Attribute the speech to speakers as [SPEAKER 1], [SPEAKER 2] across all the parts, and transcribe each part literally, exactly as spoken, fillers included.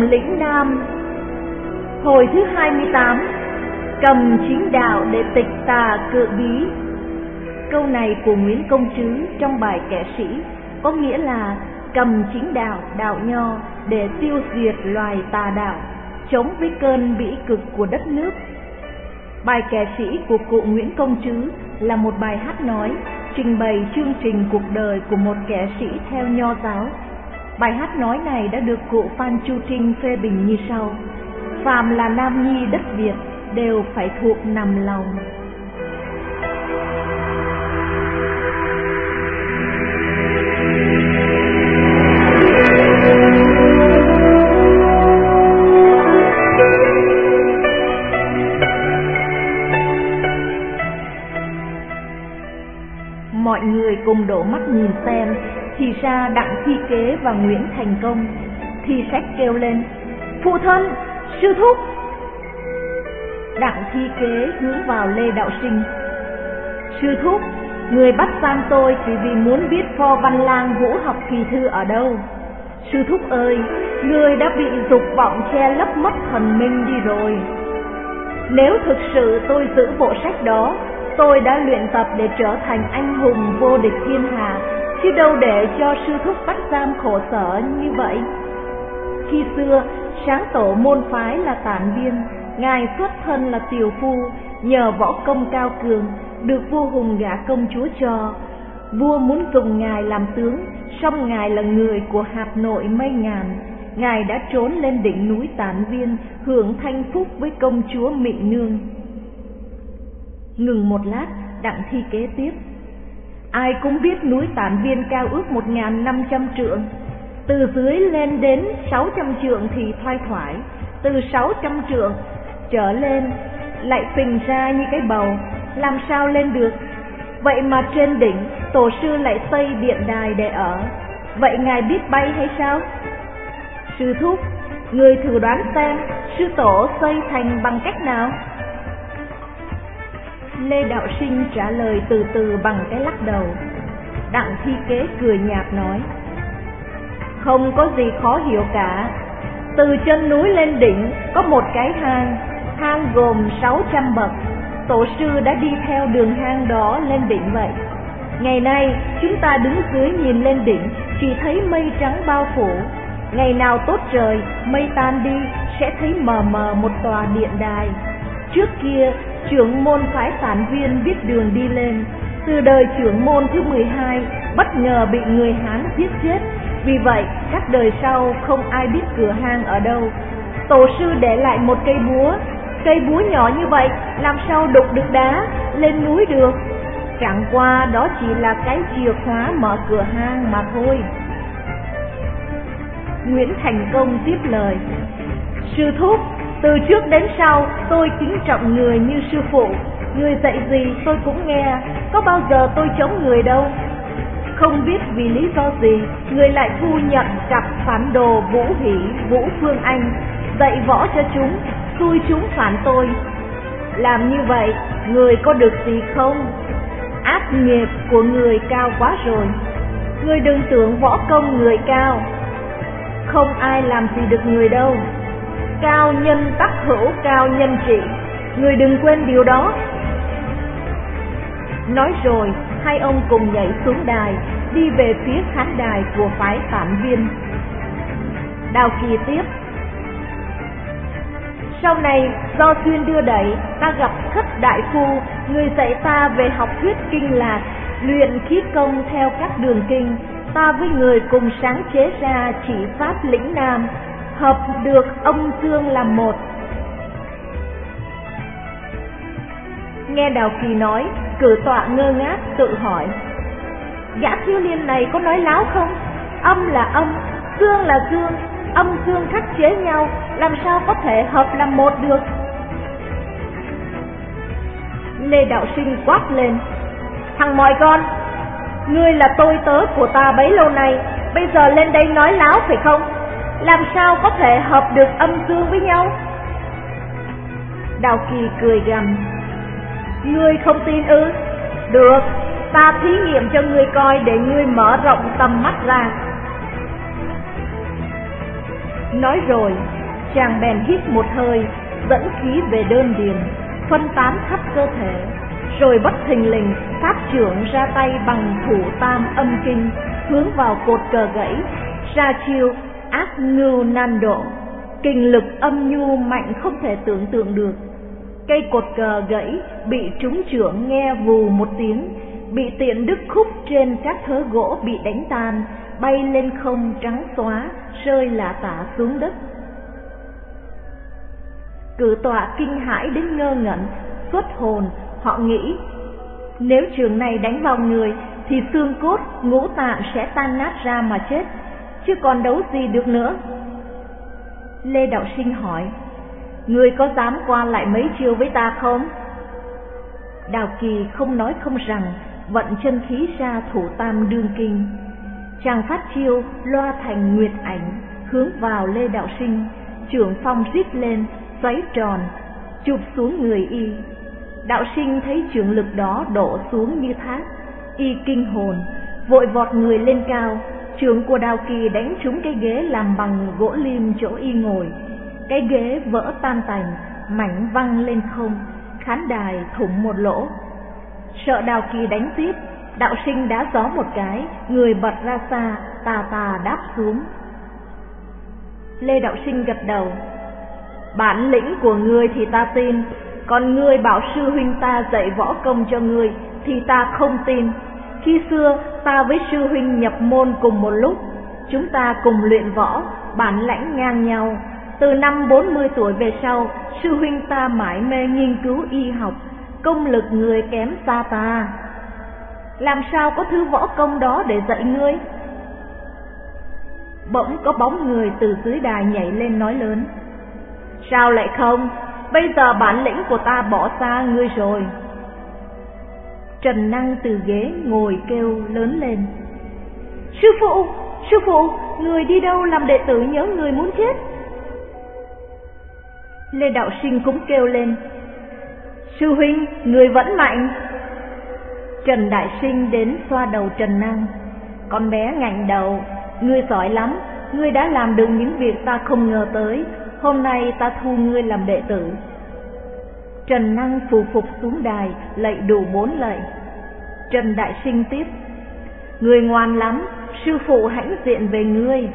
[SPEAKER 1] lĩnh Nam. Hồi thứ hai mươi tám. Cầm chính đạo để tịch tà cự bí. Câu này của Nguyễn Công Trứ trong bài Kẻ Sĩ có nghĩa là cầm chính đạo, đạo nho để tiêu diệt loài tà đạo, chống với cơn bỉ cực của đất nước. Bài Kẻ Sĩ của cụ Nguyễn Công Trứ là một bài hát nói trình bày chương trình cuộc đời của một kẻ sĩ theo nho giáo. Bài hát nói này đã được cụ Phan Chu Trinh phê bình như sau: phàm là nam nhi đất Việt đều phải thuộc nằm lòng. Mọi người cùng đổ mắt nhìn xem, thì ra Đặng Thi Kế và Nguyễn Thành Công. Thi Sách kêu lên: phụ thân, sư thúc. Đặng Thi Kế hướng vào Lê Đạo Sinh: sư thúc, người bắt giam tôi chỉ vì muốn biết Pho Văn Lang Vũ học kỳ thư ở đâu. Sư thúc ơi, người đã bị dục vọng che lấp mất thần minh đi rồi. Nếu thực sự tôi giữ bộ sách đó, tôi đã luyện tập để trở thành anh hùng vô địch thiên hạ, chứ đâu để cho sư thúc bắt giam khổ sở như vậy. Khi xưa, sáng tổ môn phái là Tản Viên, ngài xuất thân là tiều phu, nhờ võ công cao cường, được vua Hùng gả công chúa cho. Vua muốn dùng ngài làm tướng, song ngài là người của hạp nội mây ngàn. Ngài đã trốn lên đỉnh núi Tản Viên, hưởng thanh phúc với công chúa Mị Nương. Ngừng một lát, Đặng Thi Kế tiếp: ai cũng biết núi Tản Viên cao ước một nghìn năm trăm trượng, từ dưới lên đến sáu trăm trượng thì thoai thoải, từ sáu trăm trượng trở lên lại phình ra như cái bầu, làm sao lên được? Vậy mà trên đỉnh tổ sư lại xây điện đài để ở, vậy ngài biết bay hay sao? Sư thúc, người thử đoán xem sư tổ xây thành bằng cách nào? Lê Đạo Sinh trả lời từ từ bằng cái lắc đầu. Đặng Thi Kế cười nhạt nói: không có gì khó hiểu cả. Từ chân núi lên đỉnh có một cái hang, hang gồm sáu trăm bậc. Tổ sư đã đi theo đường hang đó lên đỉnh vậy. Ngày nay chúng ta đứng dưới nhìn lên đỉnh, chỉ thấy mây trắng bao phủ. Ngày nào tốt trời, mây tan đi, sẽ thấy mờ mờ một tòa điện đài. Trước kia, trưởng môn phái Tản Viên biết đường đi lên. Từ đời trưởng môn thứ mười hai, bất ngờ bị người Hán giết chết. Vì vậy, các đời sau không ai biết cửa hang ở đâu. Tổ sư để lại một cây búa. Cây búa nhỏ như vậy, làm sao đục được đá lên núi được? Chẳng qua đó chỉ là cái chìa khóa mở cửa hang mà thôi. Nguyễn Thành Công tiếp lời: sư thúc, từ trước đến sau tôi kính trọng người như sư phụ. Người dạy gì tôi cũng nghe, có bao giờ tôi chống người đâu. Không biết vì lý do gì, người lại thu nhận cặp phản đồ Vũ Hỷ, Vũ Phương Anh, dạy võ cho chúng, xui chúng phản tôi. Làm như vậy, người có được gì không? Ác nghiệp của người cao quá rồi. Người đừng tưởng võ công người cao, không ai làm gì được người đâu. Cao nhân tắc hữu cao nhân trị, người đừng quên điều đó. Nói rồi, hai ông cùng nhảy xuống đài, đi về phía khán đài của phái Tản Viên. Đào Kỳ tiếp: sau này do duyên đưa đẩy, ta gặp Khất Đại Phu, người dạy ta về học thuyết kinh lạc, luyện khí công theo các đường kinh. Ta với người cùng sáng chế ra chỉ pháp lĩnh Nam, hợp được âm dương làm một. Nghe Đào Kỳ nói, cử tọa ngơ ngác tự hỏi: gã thiếu niên này có nói láo không? Âm là âm, dương là dương, âm dương khắc chế nhau, làm sao có thể hợp làm một được? Lê Đạo Sinh quát lên: thằng mọi con, ngươi là tôi tớ của ta bấy lâu nay, bây giờ lên đây nói láo phải không? Làm sao có thể hợp được âm dương với nhau? Đào Kỳ cười gằn: ngươi không tin ư? Được, ta thí nghiệm cho ngươi coi để ngươi mở rộng tầm mắt ra. Nói rồi, chàng bèn hít một hơi, dẫn khí về đơn điền, phân tán khắp cơ thể, rồi bất thình lình pháp trưởng ra tay bằng thủ tam âm kinh, hướng vào cột cờ gãy, ra chiêu ác ngưu nan độ. Kình lực âm nhu mạnh không thể tưởng tượng được. Cây cột cờ gãy bị trúng chưởng nghe vù một tiếng, bị tiện đứt khúc trên các thớ gỗ bị đánh tan, bay lên không trắng xóa, rơi lả tả xuống đất. Cử tọa kinh hãi đến ngơ ngẩn, xuất hồn. Họ nghĩ nếu trường này đánh vào người thì xương cốt ngũ tạng sẽ tan nát ra mà chết, chứ còn đấu gì được nữa. Lê Đạo Sinh hỏi: Ngươi có dám qua lại mấy chiêu với ta không? Đào Kỳ không nói không rằng, vận chân khí ra thủ tam đương kinh. Chàng phát chiêu loa thành nguyệt ảnh, hướng vào Lê Đạo Sinh, chưởng phong rít lên, xoáy tròn, chụp xuống người y. Đạo Sinh thấy chưởng lực đó đổ xuống như thác, y kinh hồn, vội vọt người lên cao. Chưởng của Đào Kỳ đánh trúng cái ghế làm bằng gỗ lim chỗ y ngồi, cái ghế vỡ tan tành, mảnh văng lên không, khán đài thủng một lỗ. Sợ Đào Kỳ đánh tiếp, Đạo Sinh đá gió một cái, người bật ra xa, tà tà đáp xuống. Lê Đạo Sinh gật đầu: Bản lĩnh của ngươi thì ta tin, còn ngươi bảo sư huynh ta dạy võ công cho ngươi thì ta không tin. Khi xưa ta với sư huynh nhập môn cùng một lúc, chúng ta cùng luyện võ, bản lãnh ngang nhau. Từ năm bốn mươi tuổi về sau, sư huynh ta mải mê nghiên cứu y học, công lực người kém xa ta. Làm sao có thứ võ công đó để dạy ngươi? Bỗng có bóng người từ dưới đài nhảy lên nói lớn: Sao lại không? Bây giờ bản lĩnh của ta bỏ xa ngươi rồi. Trần Năng từ ghế ngồi kêu lớn lên: Sư phụ, sư phụ, người đi đâu làm đệ tử nhớ người muốn chết? Lê Đạo Sinh cũng kêu lên: Sư huynh, người vẫn mạnh. Trần Đại Sinh đến xoa đầu Trần Năng: Con bé ngạnh đầu, ngươi giỏi lắm, ngươi đã làm được những việc ta không ngờ tới, hôm nay ta thu ngươi làm đệ tử. Trần Năng phù phục xuống đài, lạy đủ bốn lạy. Trần Đại Sinh tiếp: Ngươi ngoan lắm, sư phụ hãnh diện về ngươi.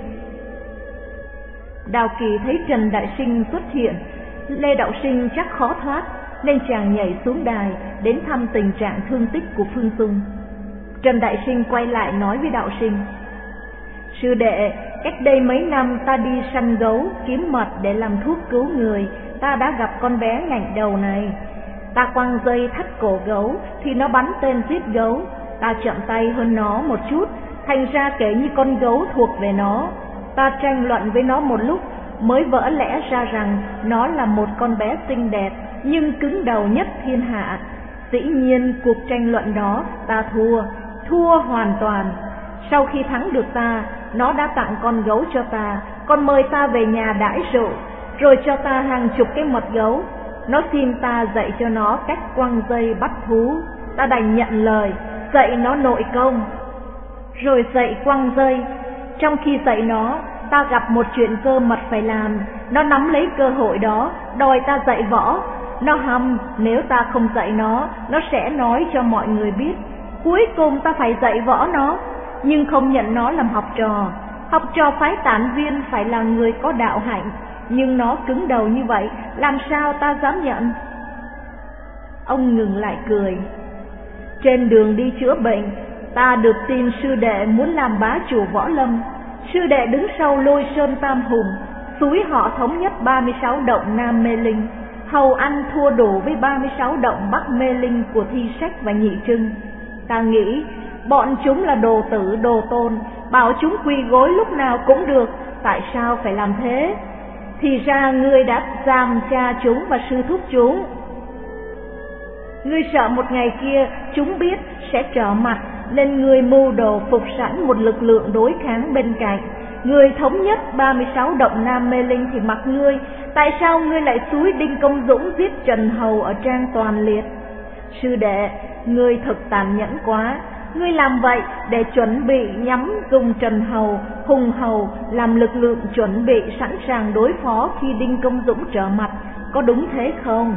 [SPEAKER 1] Đào Kỳ thấy Trần Đại Sinh xuất hiện, Lê Đạo Sinh chắc khó thoát, nên chàng nhảy xuống đài đến thăm tình trạng thương tích của Phương Dung. Trần Đại Sinh quay lại nói với Đạo Sinh: Sư đệ, cách đây mấy năm ta đi săn gấu kiếm mật để làm thuốc cứu người, ta đã gặp con bé ngạnh đầu này. Ta quăng dây thắt cổ gấu thì nó bắn tên giết gấu, ta chậm tay hơn nó một chút, thành ra kể như con gấu thuộc về nó. Ta tranh luận với nó một lúc mới vỡ lẽ ra rằng nó là một con bé xinh đẹp nhưng cứng đầu nhất thiên hạ. Dĩ nhiên cuộc tranh luận đó ta thua, thua hoàn toàn. Sau khi thắng được ta, nó đã tặng con gấu cho ta, còn mời ta về nhà đãi rượu, rồi cho ta hàng chục cái mật gấu. Nó xin ta dạy cho nó cách quăng dây bắt thú, ta đành nhận lời, dạy nó nội công. Rồi dạy quăng dây, trong khi dạy nó, ta gặp một chuyện cơ mật phải làm, nó nắm lấy cơ hội đó, đòi ta dạy võ. Nó hăm, nếu ta không dạy nó, nó sẽ nói cho mọi người biết. Cuối cùng ta phải dạy võ nó, nhưng không nhận nó làm học trò. Học trò phái Tản Viên phải là người có đạo hạnh, nhưng nó cứng đầu như vậy, làm sao ta dám nhận? Ông ngừng lại cười. Trên đường đi chữa bệnh, ta được tin sư đệ muốn làm bá chủ võ lâm. Sư đệ đứng sau Lôi Sơn Tam Hùng, xúi họ thống nhất ba mươi sáu động Nam Mê Linh, hầu ăn thua đủ với ba mươi sáu động Bắc Mê Linh của Thi Sách và Nhị Trưng. Ta nghĩ bọn chúng là đồ tử đồ tôn, bảo chúng quỳ gối lúc nào cũng được, tại sao phải làm thế? Thì ra ngươi đã giam cha chúng và sư thúc chúng. Ngươi sợ một ngày kia chúng biết sẽ trở mặt, nên ngươi mưu đồ phục sẵn một lực lượng đối kháng bên cạnh. Ngươi thống nhất ba mươi sáu động Nam Mê Linh thì mặc ngươi, tại sao ngươi lại xúi Đinh Công Dũng giết Trần Hầu ở Trang Toàn Liệt? Sư đệ, ngươi thật tàn nhẫn quá, ngươi làm vậy để chuẩn bị nhắm dùng Trần Hầu, Hùng Hầu làm lực lượng chuẩn bị sẵn sàng đối phó khi Đinh Công Dũng trở mặt, có đúng thế không?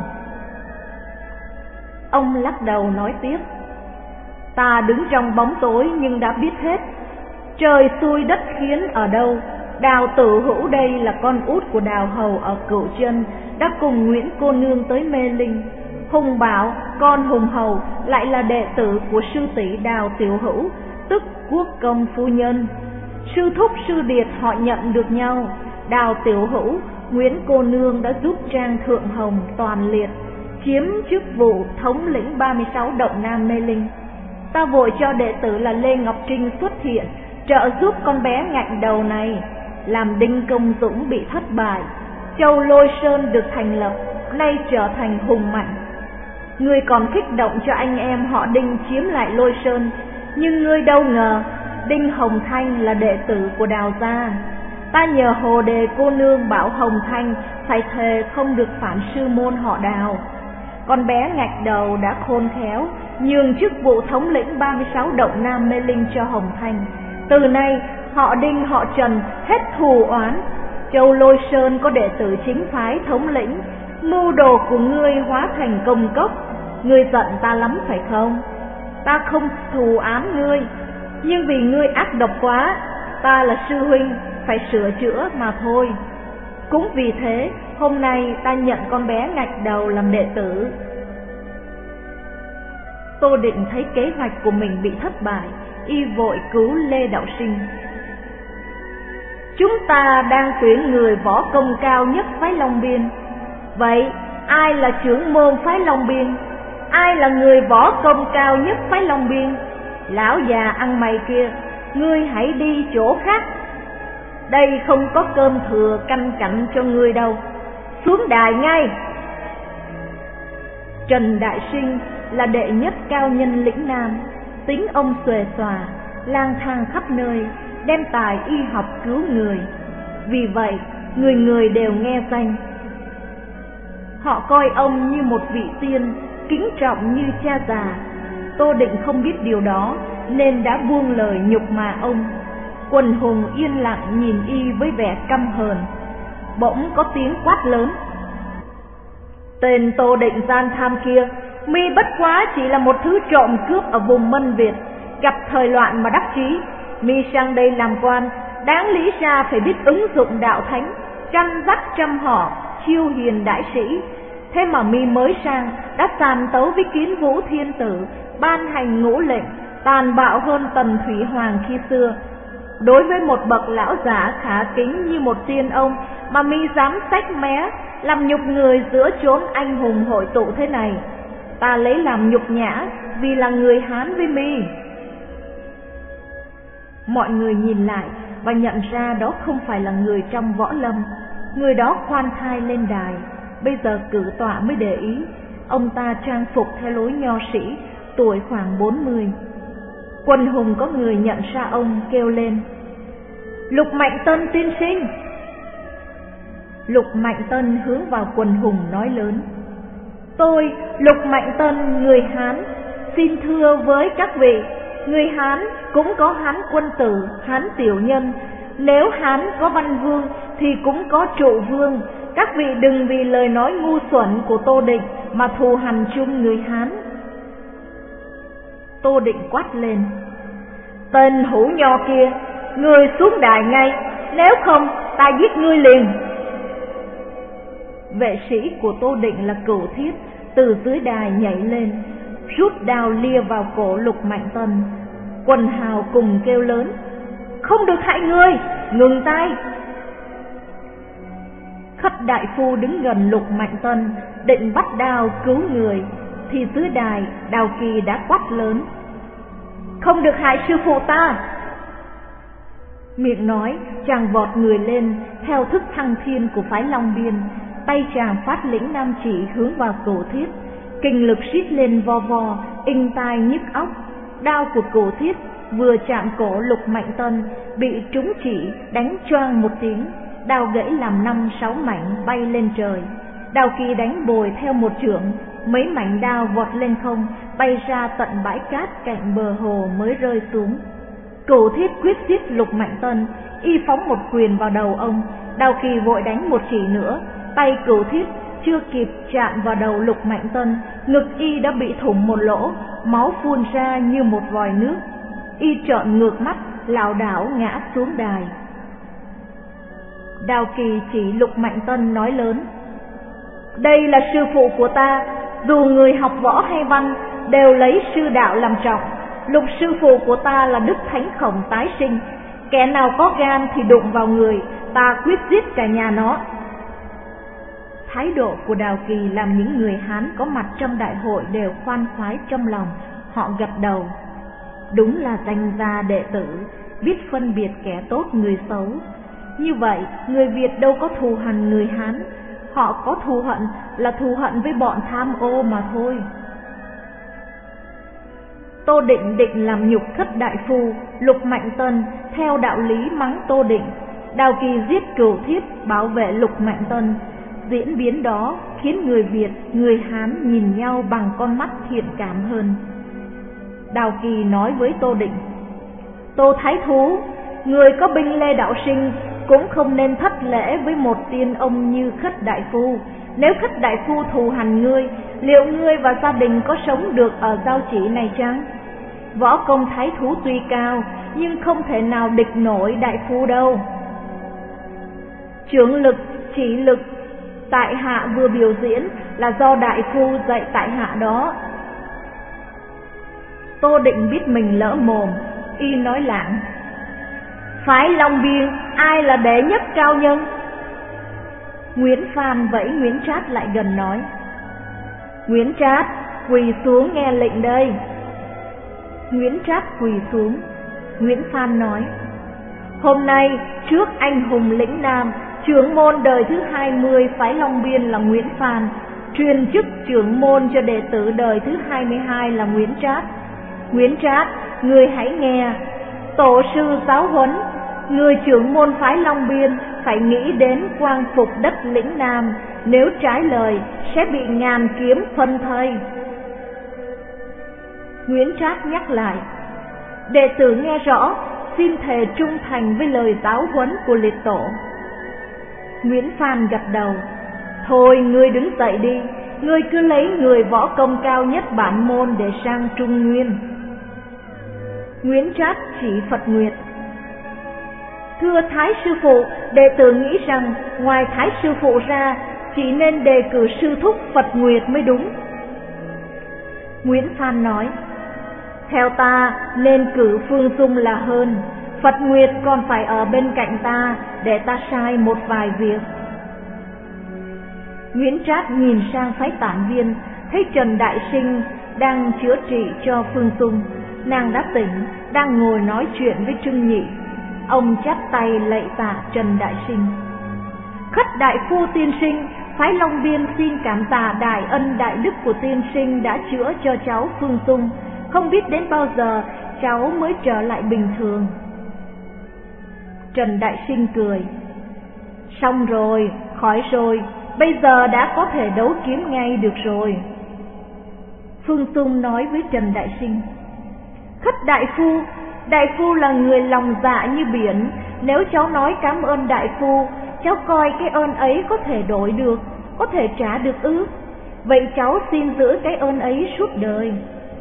[SPEAKER 1] Ông lắc đầu nói tiếp, ta đứng trong bóng tối nhưng đã biết hết. Trời xui đất khiến ở đâu, Đào Tử Hữu đây là con út của Đào Hầu ở Cửu Chân, đã cùng Nguyễn cô nương tới Mê Linh. Hùng Bảo, con Hùng Hầu, lại là đệ tử của sư tỷ Đào Tiểu Hữu, tức Quốc công phu nhân. Sư thúc sư điệt họ nhận được nhau. Đào Tiểu Hữu, Nguyễn cô nương đã giúp Trang Thượng Hồng toàn liệt, chiếm chức vụ thống lĩnh ba mươi sáu động Nam Mê Linh. Ta vội cho đệ tử là Lê Ngọc Trinh xuất hiện, trợ giúp con bé ngạnh đầu này, làm Đinh Công Dũng bị thất bại. Châu Lôi Sơn được thành lập, nay trở thành hùng mạnh. Ngươi còn kích động cho anh em họ Đinh chiếm lại Lôi Sơn, nhưng ngươi đâu ngờ Đinh Hồng Thanh là đệ tử của Đào gia. Ta nhờ Hồ Đề cô nương bảo Hồng Thanh phải thề không được phản sư môn họ Đào. Con bé ngạch đầu đã khôn khéo, nhường chức vụ thống lĩnh ba mươi sáu động Nam Mê Linh cho Hồng Thanh. Từ nay họ Đinh họ Trần hết thù oán. Châu Lôi Sơn có đệ tử chính phái thống lĩnh, mưu đồ của ngươi hóa thành công cốc. Ngươi giận ta lắm phải không? Ta không thù án ngươi, nhưng vì ngươi ác độc quá, ta là sư huynh phải sửa chữa mà thôi. Cũng vì thế hôm nay ta nhận con bé ngạch đầu làm đệ tử. Tô Định thấy kế hoạch của mình bị thất bại, y vội cứu Lê Đạo Sinh. Chúng ta đang tuyển người võ công cao nhất phái Long Biên. Vậy ai là trưởng môn phái Long Biên? Ai là người võ công cao nhất phái Long Biên? Lão già ăn mày kia, ngươi hãy đi chỗ khác. Đây không có cơm thừa canh cặn cho ngươi đâu. Xuống đài ngay. Trần Đại Sinh là đệ nhất cao nhân lĩnh Nam, tính ông xuề xòa, lang thang khắp nơi, đem tài y học cứu người. Vì vậy người người đều nghe danh. Họ coi ông như một vị tiên, kính trọng như cha già. Tô Định không biết điều đó nên đã buông lời nhục mạ ông. Quần hùng yên lặng nhìn y với vẻ căm hờn. Bỗng có tiếng quát lớn, tên Tô Định gian tham kia, mi bất quá chỉ là một thứ trộm cướp ở vùng Mân Việt, gặp thời loạn mà đắc chí. Mi sang đây làm quan, đáng lý ra phải biết ứng dụng đạo thánh, chăn dắt trăm họ, chiêu hiền đại sĩ. Thế mà mi mới sang đã tàn tấu với Kiến Vũ Thiên Tử, ban hành ngũ lệnh, tàn bạo hơn Tần Thủy Hoàng khi xưa. Đối với một bậc lão giả khả kính như một tiên ông mà mi dám xách mé, làm nhục người giữa chốn anh hùng hội tụ thế này, ta lấy làm nhục nhã vì là người Hán với mi. Mọi người nhìn lại và nhận ra đó không phải là người trong võ lâm. Người đó khoan thai lên đài, bây giờ cử tọa mới để ý. Ông ta trang phục theo lối nho sĩ, tuổi khoảng bốn mươi. Quần hùng có người nhận ra ông, kêu lên, Lục Mạnh Tân tiên sinh. Lục Mạnh Tân hướng vào quần hùng nói lớn, tôi Lục Mạnh Tân người Hán, xin thưa với các vị, người Hán cũng có Hán quân tử, Hán tiểu nhân. Nếu Hán có văn vương thì cũng có trụ vương. Các vị đừng vì lời nói ngu xuẩn của Tô Định mà thù hằn chung người Hán. Tô Định quát lên, tên hủ nho kia, ngươi xuống đài ngay, nếu không ta giết ngươi liền. Vệ sĩ của Tô Định là Cửu Thiết từ dưới đài nhảy lên, rút đao lia vào cổ Lục Mạnh Tân. Quần hào cùng kêu lớn, không được hại người, ngừng tay. Khất đại phu đứng gần Lục Mạnh Tân định bắt đao cứu người, thì dưới đài Đào Kỳ đã quát lớn, không được hại sư phụ ta. Miệng nói, chàng vọt người lên theo thức thăng thiên của phái Long Biên, tay chàng phát lĩnh nam chỉ hướng vào Cửu Thiết, kinh lực rít lên vo vo, inh tai nhức óc. Đao của Cửu Thiết vừa chạm cổ Lục Mạnh Tân, bị trúng chỉ đánh choang một tiếng, đao gãy làm năm sáu mảnh bay lên trời. Đào Kỳ đánh bồi theo một chưởng, mấy mảnh đao vọt lên không, bay ra tận bãi cát cạnh bờ hồ mới rơi xuống. Cửu Thiết quyết giết Lục Mạnh Tân, y phóng một quyền vào đầu ông. Đao Kỳ vội đánh một chỉ nữa, tay Cửu Thiết chưa kịp chạm vào đầu Lục Mạnh Tân, ngực y đã bị thủng một lỗ, máu phun ra như một vòi nước. Y trợn ngược mắt, lảo đảo ngã xuống đài. Đao Kỳ chỉ Lục Mạnh Tân nói lớn: đây là sư phụ của ta, dù người học võ hay văn đều lấy sư đạo làm trọng. Lục sư phụ của ta là Đức Thánh Khổng tái sinh, kẻ nào có gan thì đụng vào người, ta quyết giết cả nhà nó. Thái độ của Đao Kỳ làm những người Hán có mặt trong đại hội đều khoan khoái trong lòng, họ gật đầu. Đúng là danh gia đệ tử, biết phân biệt kẻ tốt người xấu. Như vậy, người Việt đâu có thù hằn người Hán, họ có thù hận là thù hận với bọn tham ô mà thôi. Tô Định định làm nhục Khất Đại Phu, Lục Mạnh Tân theo đạo lý mắng Tô Định. Đao Kỳ giết Cửu Thiết bảo vệ Lục Mạnh Tân. Diễn biến đó khiến người Việt, người Hán nhìn nhau bằng con mắt thiện cảm hơn. Đao Kỳ nói với Tô Định: Tô Thái Thú, người có binh Lê Đạo Sinh cũng không nên thất lễ với một tiên ông như Khất Đại Phu. Nếu Khất Đại Phu thù hằn ngươi, liệu ngươi và gia đình có sống được ở Giao Chỉ này chăng? Võ công Thái Thú tuy cao, nhưng không thể nào địch nổi Đại Phu đâu. Chưởng lực, chỉ lực tại hạ vừa biểu diễn là do Đại Phu dạy tại hạ đó. Tô Định biết mình lỡ mồm, y nói lảng: phái Long Biên ai là đệ nhất cao nhân? Nguyễn Phan vẫy Nguyễn Trát lại gần nói: Nguyễn Trát, quỳ xuống nghe lệnh đây. Nguyễn Trát quỳ xuống. Nguyễn Phan nói: hôm nay trước anh hùng lĩnh Nam, trưởng môn đời thứ hai mươi phái Long Biên là Nguyễn Phan, truyền chức trưởng môn cho đệ tử đời thứ hai mươi hai là Nguyễn Trát. Nguyễn Trát, người hãy nghe. Tổ sư giáo huấn, người trưởng môn phái Long Biên phải nghĩ đến quang phục đất lĩnh Nam, nếu trái lời sẽ bị ngàn kiếm phân thây. Nguyễn Trát nhắc lại: đệ tử nghe rõ, xin thề trung thành với lời giáo huấn của liệt tổ. Nguyễn Phan gật đầu: thôi ngươi đứng dậy đi, ngươi cứ lấy người võ công cao nhất bản môn để sang Trung Nguyên. Nguyễn Trát chỉ Phật Nguyệt: thưa Thái sư phụ, đệ tử nghĩ rằng ngoài Thái sư phụ ra chỉ nên đề cử sư thúc Phật Nguyệt mới đúng. Nguyễn Phan nói: theo ta nên cử Phương Dung là hơn, Phật Nguyệt còn phải ở bên cạnh ta để ta sai một vài việc. Nguyễn Trát nhìn sang phái Tản Viên, thấy Trần Đại Sinh đang chữa trị cho Phương Dung. Nàng đã tỉnh, đang ngồi nói chuyện với Trưng Nhị. Ông chắp tay lạy tạ Trần Đại Sinh: Khất Đại Phu tiên sinh, phái Long Biên xin cảm tạ đại ân đại đức của tiên sinh đã chữa cho cháu Phương Dung. Không biết đến bao giờ cháu mới trở lại bình thường. Trần Đại Sinh cười: xong rồi, khỏi rồi, bây giờ đã có thể đấu kiếm ngay được rồi. Phương Dung nói với Trần Đại Sinh: Khất Đại Phu, Đại Phu là người lòng dạ như biển, nếu cháu nói cảm ơn Đại Phu, cháu coi cái ơn ấy có thể đổi được, có thể trả được ư? Vậy cháu xin giữ cái ơn ấy suốt đời.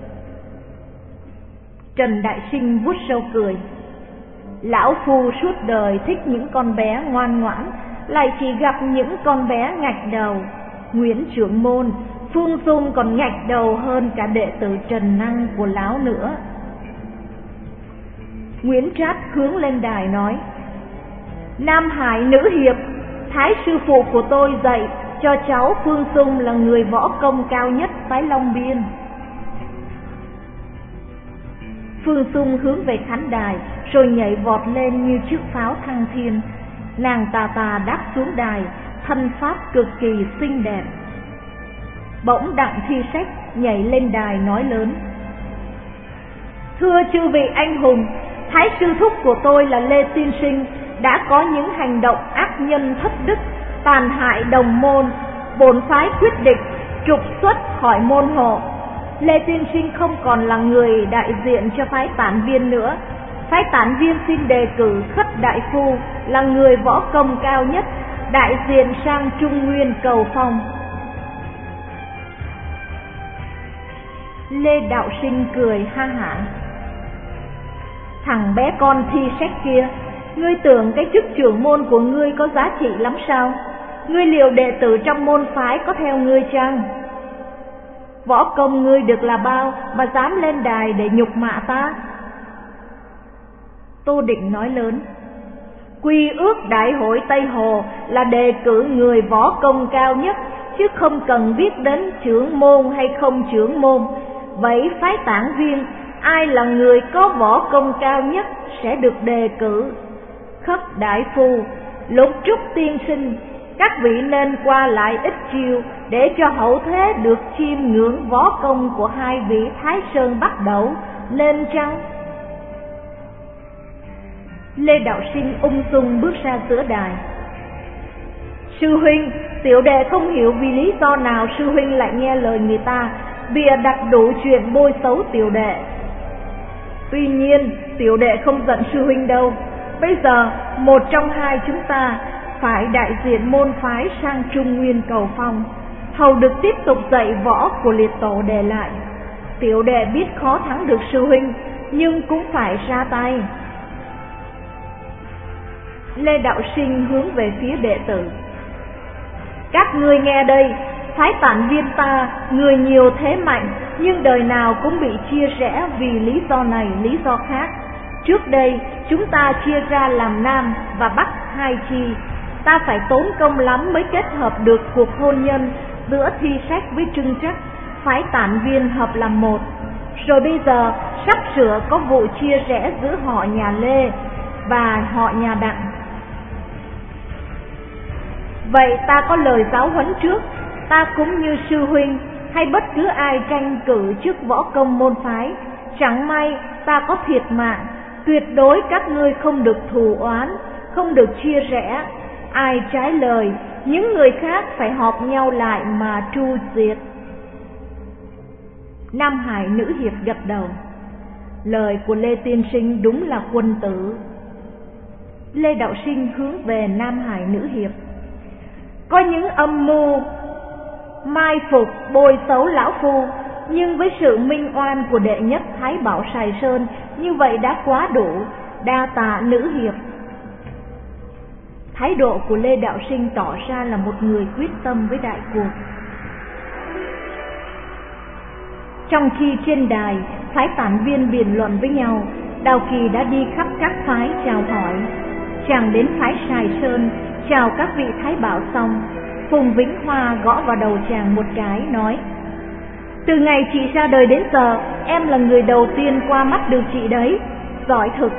[SPEAKER 1] Trần Đại Sinh vuốt râu cười: lão phu suốt đời thích những con bé ngoan ngoãn, lại chỉ gặp những con bé ngạch đầu. Nguyễn trưởng môn, Phương Dung còn ngạch đầu hơn cả đệ tử Trần Năng của lão nữa. Nguyễn Trát hướng lên đài nói: Nam Hải nữ hiệp, Thái sư phụ của tôi dạy cho cháu Phương Dung là người võ công cao nhất phái Long Biên. Phương Dung hướng về khán đài rồi nhảy vọt lên như chiếc pháo thăng thiên. Nàng tà tà đáp xuống đài, thân pháp cực kỳ xinh đẹp. Bỗng Đặng Thi Sách nhảy lên đài nói lớn: thưa chư vị anh hùng, Thái sư thúc của tôi là Lê Tiên Sinh đã có những hành động ác nhân thất đức, tàn hại đồng môn. Bổn phái quyết định trục xuất khỏi môn hộ. Lê Tiên Sinh không còn là người đại diện cho phái Tản Viên nữa. Phái Tản Viên xin đề cử Khất Đại Phu là người võ công cao nhất, đại diện sang Trung Nguyên cầu phong. Lê Đạo Sinh cười ha hả. Thằng bé con thi sách kia, ngươi tưởng cái chức trưởng môn của ngươi có giá trị lắm sao? Ngươi liệu đệ tử trong môn phái có theo ngươi chăng? Võ công ngươi được là bao mà dám lên đài để nhục mạ ta? Tô Định nói lớn. Quy ước Đại hội Tây Hồ là đề cử người võ công cao nhất, chứ không cần biết đến trưởng môn hay không trưởng môn. Vậy phái Tản Viên, ai là người có võ công cao nhất sẽ được đề cử. Khất Đại Phu, Lục Trúc Tiên Sinh, các vị nên qua lại ít chiều để cho hậu thế được chiêm ngưỡng võ công của hai vị Thái Sơn Bắc Đẩu, nên chăng? Lê Đạo Sinh ung dung bước ra giữa đài. Sư huynh, tiểu đệ không hiểu vì lý do nào sư huynh lại nghe lời người ta bịa đặt đủ chuyện bôi xấu tiểu đệ. Tuy nhiên tiểu đệ không giận sư huynh đâu. Bây giờ một trong hai chúng ta phải đại diện môn phái sang Trung Nguyên cầu phong, hầu được tiếp tục dạy võ của liệt tổ để lại. Tiểu đệ biết khó thắng được sư huynh, nhưng cũng phải ra tay. Lê Đạo Sinh hướng về phía đệ tử. Các ngươi nghe đây, phái Tản Viên ta người nhiều thế mạnh, nhưng đời nào cũng bị chia rẽ vì lý do này lý do khác. Trước đây chúng ta chia ra làm Nam và Bắc hai chi, ta phải tốn công lắm mới kết hợp được cuộc hôn nhân giữa Thi Sách với Trưng Trắc, phái Tản Viên hợp làm một. Rồi bây giờ sắp sửa có vụ chia rẽ giữa họ nhà Lê và họ nhà Đặng. Vậy ta có lời giáo huấn trước, ta cũng như sư huynh hay bất cứ ai tranh cử chức võ công môn phái, chẳng may ta có thiệt mạng, tuyệt đối các ngươi không được thù oán, không được chia rẽ. Ai trái lời, những người khác phải họp nhau lại mà tru diệt. Nam Hải Nữ Hiệp gật đầu. Lời của Lê Tiên Sinh đúng là quân tử. Lê Đạo Sinh hướng về Nam Hải Nữ Hiệp. Có những âm mưu mai phục bôi xấu lão phu, nhưng với sự minh oan của đệ nhất Thái Bảo Sài Sơn, như vậy đã quá đủ. Đa tạ nữ hiệp. Thái độ của Lê Đạo Sinh tỏ ra là một người quyết tâm với đại cuộc. Trong khi trên đài phái Tản Viên biện luận với nhau, Đào Kỳ đã đi khắp các phái chào hỏi. Chàng đến phái Sài Sơn chào các vị Thái Bảo xong, Phùng Vĩnh Hoa gõ vào đầu chàng một cái, nói: Từ ngày chị ra đời đến giờ, em là người đầu tiên qua mắt được chị đấy, giỏi thực.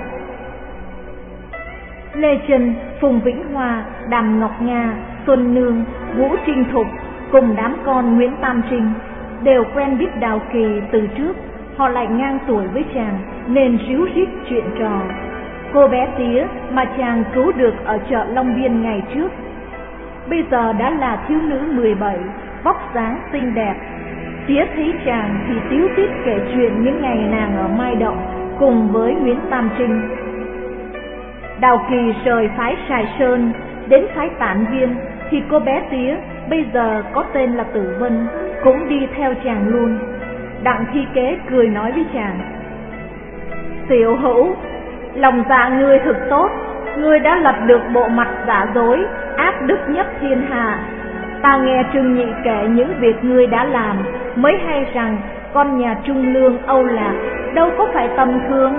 [SPEAKER 1] Lê Trân, Phùng Vĩnh Hoa, Đàm Ngọc Nga, Xuân Nương, Vũ Trinh Thục cùng đám con Nguyễn Tam Trinh đều quen biết Đào Kỳ từ trước. Họ lại ngang tuổi với chàng nên ríu rít chuyện trò. Cô bé Tía mà chàng cứu được ở chợ Long Biên ngày trước, bây giờ đã là thiếu nữ mười bảy, vóc dáng xinh đẹp. Tía thấy chàng thì tíu tít kể chuyện những ngày nàng ở Mai Động cùng với Nguyễn Tam Trinh. Đào Kỳ rời phái Sài Sơn đến phái Tản Viên thì cô bé Tía bây giờ có tên là Tử Vân cũng đi theo chàng luôn. Đặng Thi Kế cười nói với chàng: Tiểu hữu, lòng dạ ngươi thực tốt, ngươi đã lập được bộ mặt giả dối, ác đức nhất thiên hạ. Ta nghe Trương Nhị kể những việc ngươi đã làm, mới hay rằng con nhà Trung Lương Âu Lạc đâu có phải tầm thường.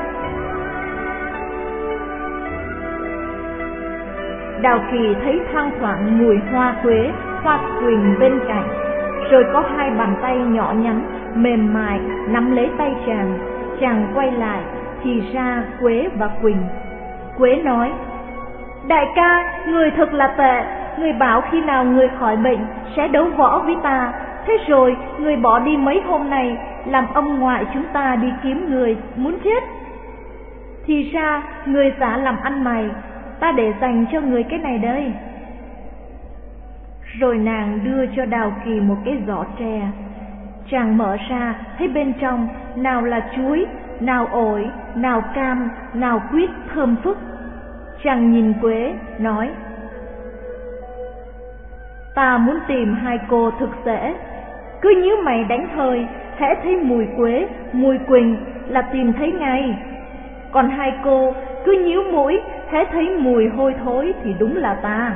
[SPEAKER 1] Đào Kỳ thấy thoang thoảng mùi hoa quế, hoa quỳnh bên cạnh, rồi có hai bàn tay nhỏ nhắn, mềm mại nắm lấy tay chàng. Chàng quay lại, thì ra Quế và Quỳnh. Quế nói: Đại ca, người thật là tệ. Người bảo khi nào người khỏi bệnh sẽ đấu võ với ta, thế rồi người bỏ đi mấy hôm này, làm ông ngoại chúng ta đi kiếm người, muốn chết. Thì ra người giả làm ăn mày, ta để dành cho người cái này đây. Rồi nàng đưa cho Đào Kỳ một cái giỏ tre. Chàng mở ra thấy bên trong nào là chuối, nào ổi, nào cam, nào quýt thơm phức. Chàng nhìn Quế nói: ta muốn tìm hai cô thực dễ, cứ nhíu mày đánh hơi, hễ thấy mùi quế, mùi quỳnh là tìm thấy ngay. Còn hai cô cứ nhíu mũi, hễ thấy mùi hôi thối thì đúng là ta.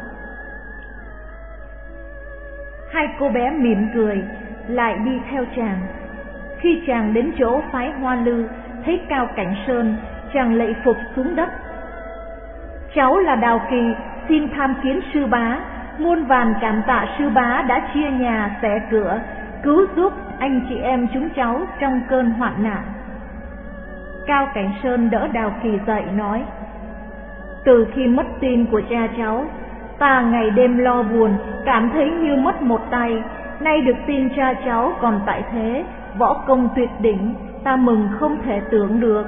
[SPEAKER 1] Hai cô bé mỉm cười, lại đi theo chàng. Khi chàng đến chỗ phái Hoa Lư, thấy Cao Cảnh Sơn, chàng lạy phục xuống đất. Cháu là Đào Kỳ, xin tham kiến sư bá, muôn vàn cảm tạ sư bá đã chia nhà xẻ cửa, cứu giúp anh chị em chúng cháu trong cơn hoạn nạn. Cao Cảnh Sơn đỡ Đào Kỳ dậy nói: từ khi mất tin của cha cháu, ta ngày đêm lo buồn, cảm thấy như mất một tay. Nay được tin cha cháu còn tại thế, võ công tuyệt đỉnh, ta mừng không thể tưởng được.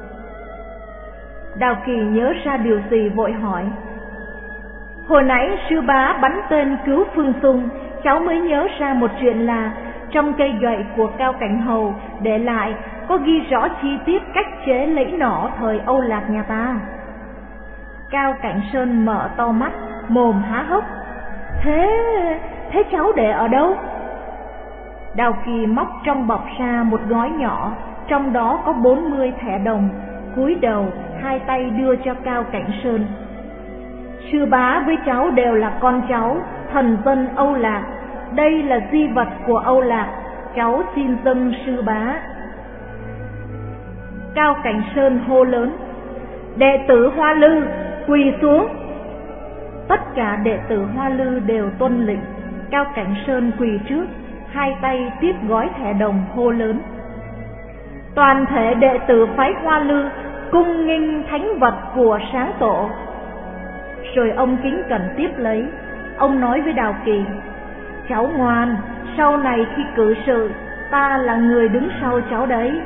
[SPEAKER 1] Đào Kỳ nhớ ra điều gì vội hỏi: hồi nãy sư bá bắn tên cứu Phương Xung, cháu mới nhớ ra một chuyện là trong cây gậy của Cao Cảnh Hầu để lại có ghi rõ chi tiết cách chế lẫy nỏ thời Âu Lạc nhà ta. Cao Cảnh Sơn mở to mắt, mồm há hốc: Thế, thế cháu để ở đâu? Đào Kỳ móc trong bọc ra một gói nhỏ, trong đó có bốn mươi thẻ đồng, cúi đầu hai tay đưa cho Cao Cảnh Sơn. Sư bá với cháu đều là con cháu thần dân Âu Lạc, đây là di vật của Âu Lạc, cháu xin dâng sư bá. Cao Cảnh Sơn hô lớn: đệ tử Hoa Lư quỳ xuống. Tất cả đệ tử Hoa Lư đều tuân lệnh. Cao Cảnh Sơn quỳ trước, hai tay tiếp gói thẻ đồng hô lớn: toàn thể đệ tử phái Hoa Lư cung nghinh thánh vật của sáng tổ. Rồi ông kính cẩn tiếp lấy. Ông nói với Đào Kỳ: cháu ngoan, sau này khi cử sự, ta là người đứng sau cháu đấy.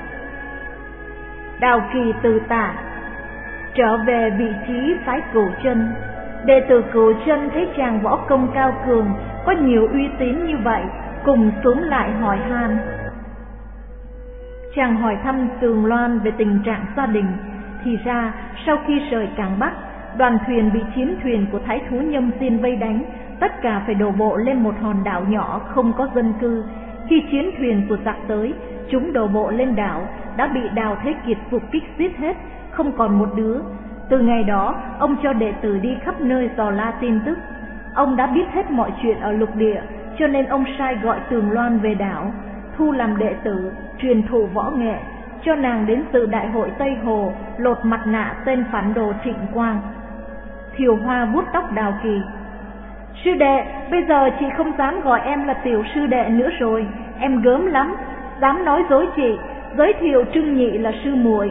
[SPEAKER 1] Đào Kỳ từ tạ, trở về vị trí phái Cửu Chân. Đệ tử Cửu Chân thấy chàng võ công cao cường, có nhiều uy tín như vậy, cùng xuống lại hỏi han. Chàng hỏi thăm Tường Loan về tình trạng gia đình. Thì ra sau khi rời cảng Bắc, đoàn thuyền bị chiến thuyền của Thái thú Nhâm Diên vây đánh, tất cả phải đổ bộ lên một hòn đảo nhỏ không có dân cư. Khi chiến thuyền của giặc tới, chúng đổ bộ lên đảo đã bị Đào Thế Kiệt phục kích giết hết, không còn một đứa. Từ ngày đó, ông cho đệ tử đi khắp nơi dò la tin tức. Ông đã biết hết mọi chuyện ở lục địa, cho nên ông sai gọi Tường Loan về đảo, thu làm đệ tử, truyền thụ võ nghệ, cho nàng đến dự đại hội Tây Hồ, lột mặt nạ tên phản đồ Trịnh Quang. Thiều Hoa vuốt tóc Đào Kỳ: sư đệ, bây giờ chị không dám gọi em là tiểu sư đệ nữa rồi, em gớm lắm, dám nói dối chị, giới thiệu Trưng Nhị là sư muội.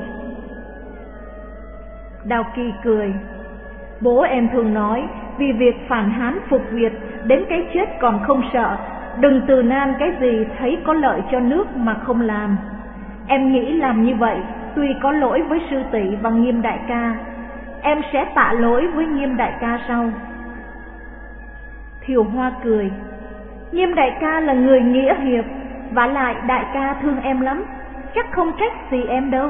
[SPEAKER 1] Đào Kỳ cười: bố em thường nói, vì việc phản Hán phục Việt, đến cái chết còn không sợ, đừng từ nan cái gì thấy có lợi cho nước mà không làm. Em nghĩ làm như vậy tuy có lỗi với sư tỷ và Nghiêm đại ca, em sẽ tạ lỗi với Nghiêm đại ca sau. Thiều Hoa cười: Nghiêm đại ca là người nghĩa hiệp, vả lại đại ca thương em lắm, chắc không trách gì em đâu.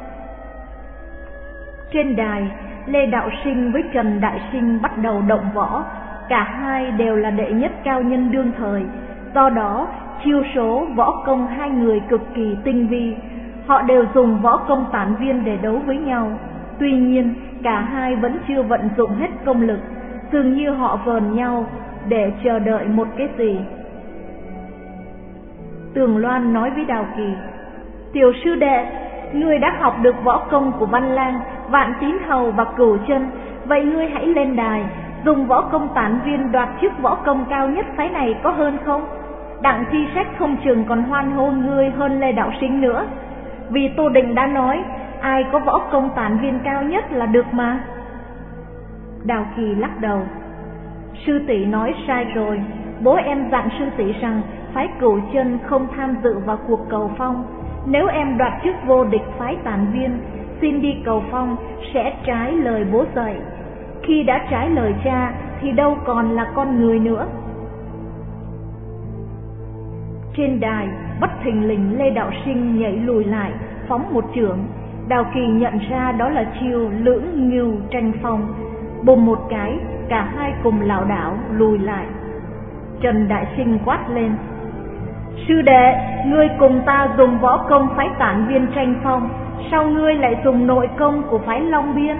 [SPEAKER 1] Trên đài, Lê Đạo Sinh với Trần Đại Sinh bắt đầu động võ. Cả hai đều là đệ nhất cao nhân đương thời, do đó chiêu số võ công hai người cực kỳ tinh vi. Họ đều dùng võ công tản viên để đấu với nhau. Tuy nhiên cả hai vẫn chưa vận dụng hết công lực, dường như họ vờn nhau để chờ đợi một cái gì. Tường Loan nói với Đào Kỳ: tiểu sư đệ, ngươi đã học được võ công của Văn Lang, Vạn Tín Hầu và Cửu Chân, vậy ngươi hãy lên đài, dùng võ công tản viên đoạt chức võ công cao nhất phái này có hơn không? Đặng Thi Sách không chừng còn hoan hô ngươi hơn Lê Đạo Sinh nữa, vì Tô Định đã nói ai có võ công tản viên cao nhất là được mà. Đào Kỳ lắc đầu: sư tỷ nói sai rồi, bố em dặn sư tỷ rằng phái Cửu Chân không tham dự vào cuộc cầu phong. Nếu em đoạt chức vô địch phái tản viên, xin đi cầu phong, sẽ trái lời bố dạy. Khi đã trái lời cha thì đâu còn là con người nữa. Trên đài, bất thình lình Lê Đạo Sinh nhảy lùi lại, phóng một chưởng. Đào Kỳ nhận ra đó là chiêu lưỡng ngưu tranh phong. Bùm một cái, cả hai cùng lảo đảo lùi lại. Trần Đại Sinh quát lên: sư đệ, ngươi cùng ta dùng võ công phái Tản Viên tranh phong, sao ngươi lại dùng nội công của phái Long Biên?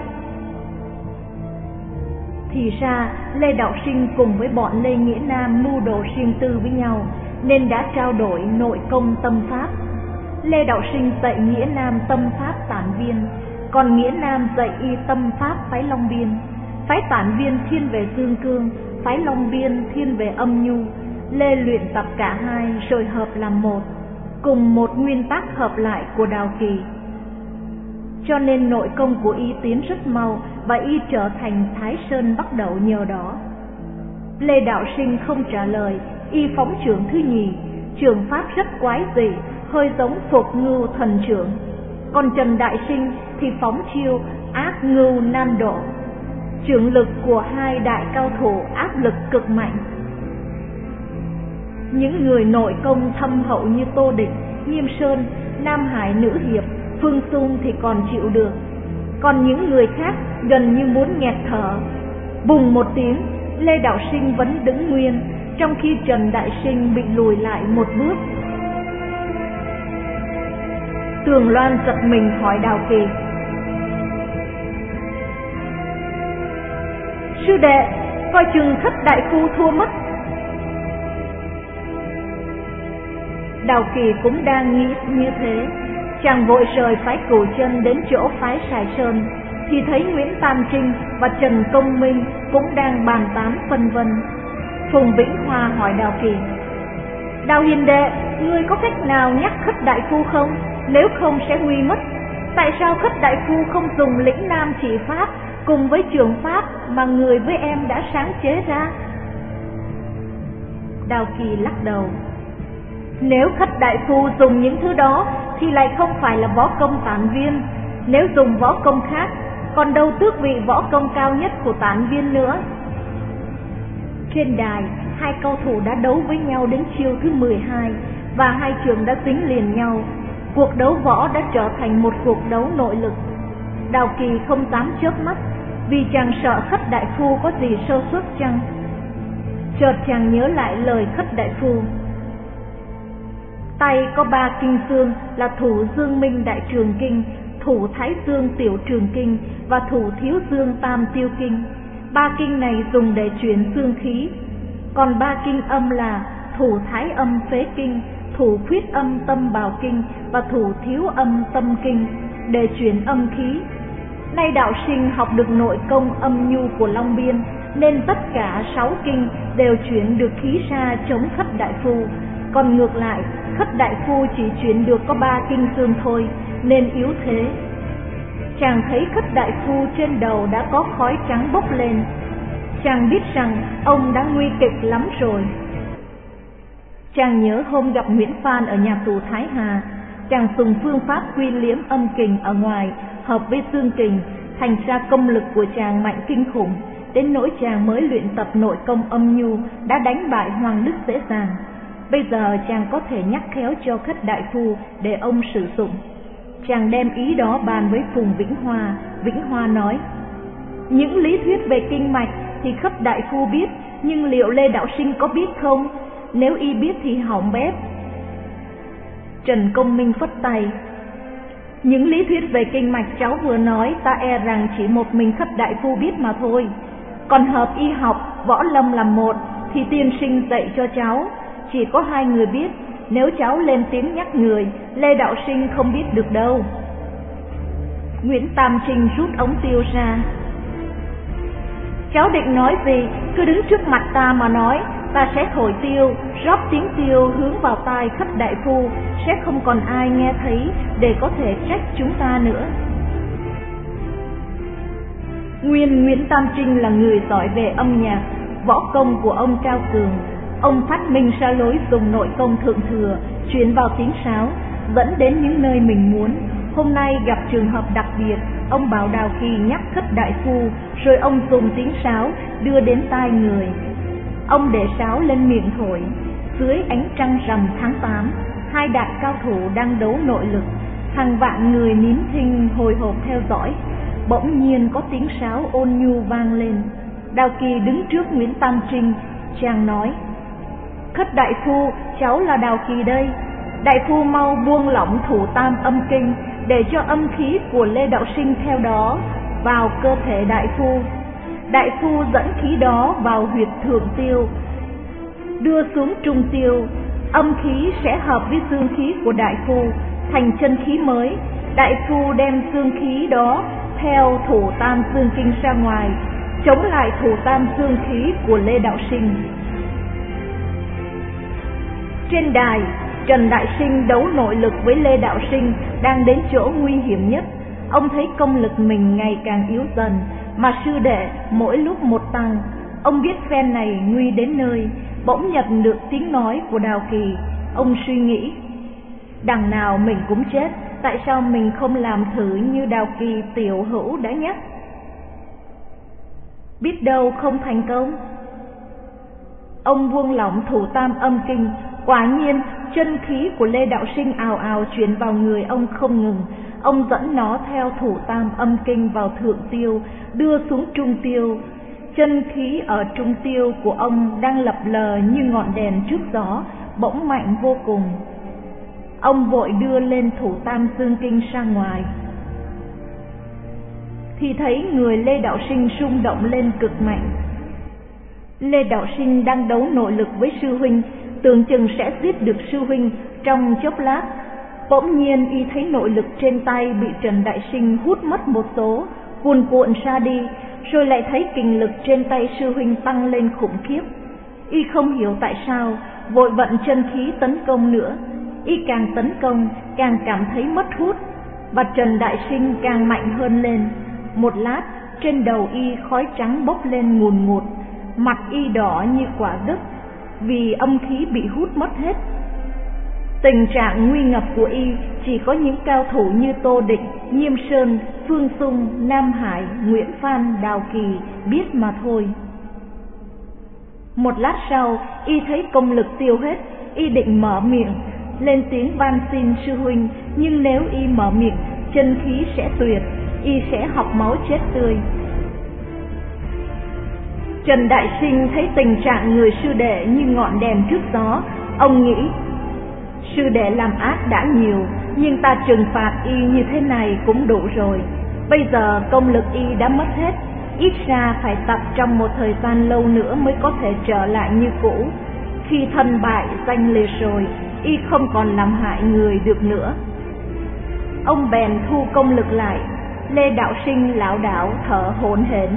[SPEAKER 1] Thì ra Lê Đạo Sinh cùng với bọn Lê Nghĩa Nam mưu đồ riêng tư với nhau, nên đã trao đổi nội công tâm pháp. Lê Đạo Sinh dạy Nghĩa Nam tâm pháp Tản Viên, còn Nghĩa Nam dạy y tâm pháp phái Long Biên. Phái Tản Viên thiên về dương cương, phái Long Biên thiên về âm nhu. Lê luyện tập cả hai rồi hợp làm một, cùng một nguyên tắc hợp lại của Đào Kỳ. Cho nên nội công của y tiến rất mau, và y trở thành Thái Sơn Bắc Đẩu nhờ đó. Lê Đạo Sinh không trả lời, y phóng chưởng thứ nhì. Chưởng pháp rất quái dị, hơi giống Phục Ngưu Thần Chưởng. Còn Trần Đại Sinh thì phóng chiêu Ác Ngưu Nan Độ. Chưởng lực của hai đại cao thủ áp lực cực mạnh. Những người nội công thâm hậu như Tô Địch, Nghiêm Sơn, Nam Hải Nữ Hiệp, Phương Xung thì còn chịu được, còn những người khác gần như muốn nghẹt thở. Bùng một tiếng, Lê Đạo Sinh vẫn đứng nguyên, trong khi Trần Đại Sinh bị lùi lại một bước. Tường Loan giật mình hỏi Đào Kỳ: sư đệ, coi chừng Thất Đại Phu thua mất. Đào Kỳ cũng đang nghĩ như thế. Chàng vội rời phái Cửu Chân đến chỗ phái Sài Sơn, thì thấy Nguyễn Tam Trinh và Trần Công Minh cũng đang bàn tán phân vân. Phùng Vĩnh Hoa hỏi Đào Kỳ: Đào hiền đệ, ngươi có cách nào nhắc Thất Đại Phu không? Nếu không sẽ nguy mất. Tại sao Thất Đại Phu không dùng lĩnh nam chỉ pháp cùng với trường pháp mà người với em đã sáng chế ra? Đào Kỳ lắc đầu: nếu Thất Đại Phu dùng những thứ đó thì lại không phải là võ công Tản Viên. Nếu dùng võ công khác, còn đâu tước vị võ công cao nhất của Tản Viên nữa. Trên đài, hai cao thủ đã đấu với nhau đến chiêu thứ mười hai, và hai trường đã dính liền nhau. Cuộc đấu võ đã trở thành một cuộc đấu nội lực. Đào Kỳ không dám chớp mắt, vì chàng sợ Thất Đại Phu có gì sơ suất chăng. Chợt chàng nhớ lại lời Thất Đại Phu: tay có ba kinh dương là thủ Dương Minh Đại Trường Kinh, thủ Thái Dương Tiểu Trường Kinh và thủ Thiếu Dương Tam Tiêu Kinh. Ba kinh này dùng để chuyển dương khí. Còn ba kinh âm là thủ Thái Âm Phế Kinh, thủ Khuyết Âm Tâm Bào Kinh và thủ Thiếu Âm Tâm Kinh, để chuyển âm khí. Nay đạo sinh học được nội công âm nhu của Long Biên, nên tất cả sáu kinh đều chuyển được khí ra chống Thất Đại Phu. Còn ngược lại, Thất Đại Phu chỉ chuyển được có ba kinh dương thôi, nên yếu thế. Chàng thấy Thất Đại Phu trên đầu đã có khói trắng bốc lên. Chàng biết rằng ông đã nguy kịch lắm rồi. Chàng nhớ hôm gặp Nguyễn Phan ở nhà tù Thái Hà, chàng dùng phương pháp quy liếm âm kình ở ngoài hợp với dương kình, thành ra công lực của chàng mạnh kinh khủng, đến nỗi chàng mới luyện tập nội công âm nhu đã đánh bại Hoàng Đức dễ dàng. Bây giờ chàng có thể nhắc khéo cho Thất Đại Phu để ông sử dụng. Chàng đem ý đó bàn với Phùng Vĩnh Hoa. Vĩnh Hoa nói: những lý thuyết về kinh mạch thì Thất Đại Phu biết, nhưng liệu Lê Đạo Sinh có biết không? Nếu y biết thì hỏng bét. Trần Công Minh phất tay: những lý thuyết về kinh mạch cháu vừa nói, ta e rằng chỉ một mình Thất Đại Phu biết mà thôi. Còn hợp y học, võ lâm làm một, thì tiên sinh dạy cho cháu, chỉ có hai người biết. Nếu cháu lên tiếng nhắc người, Lê Đạo Sinh không biết được đâu. Nguyễn Tam Trinh rút ống tiêu ra: cháu định nói gì, cứ đứng trước mặt ta mà nói. Ta sẽ thổi tiêu, rót tiếng tiêu hướng vào tai Thất Đại Phu, sẽ không còn ai nghe thấy để có thể trách chúng ta nữa. Nguyên Nguyễn Tam Trinh là người giỏi về âm nhạc, võ công của ông cao cường. Ông phát minh ra lối dùng nội công thượng thừa, chuyển vào tiếng sáo, dẫn đến những nơi mình muốn. Hôm nay gặp trường hợp đặc biệt, ông bảo Đào Kỳ nhắc Khất đại phu, rồi ông dùng tiếng sáo đưa đến tai người. Ông để sáo lên miệng thổi. Dưới ánh trăng rằm tháng tám, hai đại cao thủ đang đấu nội lực, hàng vạn người nín thinh hồi hộp theo dõi. Bỗng nhiên có tiếng sáo ôn nhu vang lên. Đào Kỳ đứng trước Nguyễn Tam Trinh, chàng nói: Khất đại phu, cháu là Đào Kỳ đây. Đại phu mau buông lỏng thủ tam âm kinh, để cho âm khí của Lê Đạo Sinh theo đó vào cơ thể đại phu. Đại phu dẫn khí đó vào huyệt thượng tiêu, đưa xuống trung tiêu, âm khí sẽ hợp với dương khí của đại phu thành chân khí mới. Đại phu đem dương khí đó theo thủ tam dương kinh ra ngoài, chống lại thủ tam dương khí của Lê Đạo Sinh. Trên đài, Trần Đại Sinh đấu nội lực với Lê Đạo Sinh đang đến chỗ nguy hiểm nhất. Ông thấy công lực mình ngày càng yếu dần, mà sư đệ mỗi lúc một tăng. Ông biết phen này nguy đến nơi. Bỗng nhận được tiếng nói của Đào Kỳ. Ông suy nghĩ, đằng nào mình cũng chết, tại sao mình không làm thử như Đào Kỳ tiểu hữu đã nhắc? Biết đâu không thành công. Ông buông lỏng thủ tam âm kinh. Quả nhiên chân khí của Lê Đạo Sinh ào ào chuyển vào người ông không ngừng. Ông dẫn nó theo thủ tam âm kinh vào thượng tiêu, đưa xuống trung tiêu. Chân khí ở trung tiêu của ông đang lập lờ như ngọn đèn trước gió, bỗng mạnh vô cùng. Ông vội đưa lên thủ tam dương kinh ra ngoài, thì thấy người Lê Đạo Sinh rung động lên cực mạnh. Lê Đạo Sinh đang đấu nội lực với sư huynh, tưởng chừng sẽ giết được sư huynh trong chốc lát. Bỗng nhiên y thấy nội lực trên tay bị Trần Đại Sinh hút mất một số, cuồn cuộn ra đi, rồi lại thấy kình lực trên tay sư huynh tăng lên khủng khiếp. Y không hiểu tại sao, vội vận chân khí tấn công nữa. Y càng tấn công càng cảm thấy mất hút, và Trần Đại Sinh càng mạnh hơn lên. Một lát, trên đầu y khói trắng bốc lên ngùn ngụt, mặt y đỏ như quả đứt, vì âm khí bị hút mất hết. Tình trạng nguy ngập của y chỉ có những cao thủ như Tô Định, Nghiêm Sơn, Phương Sung, Nam Hải, Nguyễn Phan, Đào Kỳ biết mà thôi. Một lát sau, y thấy công lực tiêu hết, y định mở miệng lên tiếng van xin sư huynh, nhưng nếu y mở miệng, chân khí sẽ tuyệt, y sẽ học máu chết tươi. Trần Đại Sinh thấy tình trạng người sư đệ như ngọn đèn trước gió. Ông nghĩ, sư đệ làm ác đã nhiều, nhưng ta trừng phạt y như thế này cũng đủ rồi. Bây giờ công lực y đã mất hết, ít ra phải tập trong một thời gian lâu nữa mới có thể trở lại như cũ. Khi thân bại danh liệt rồi, y không còn làm hại người được nữa. Ông bèn thu công lực lại. Lê Đạo Sinh lảo đảo thở hổn hển: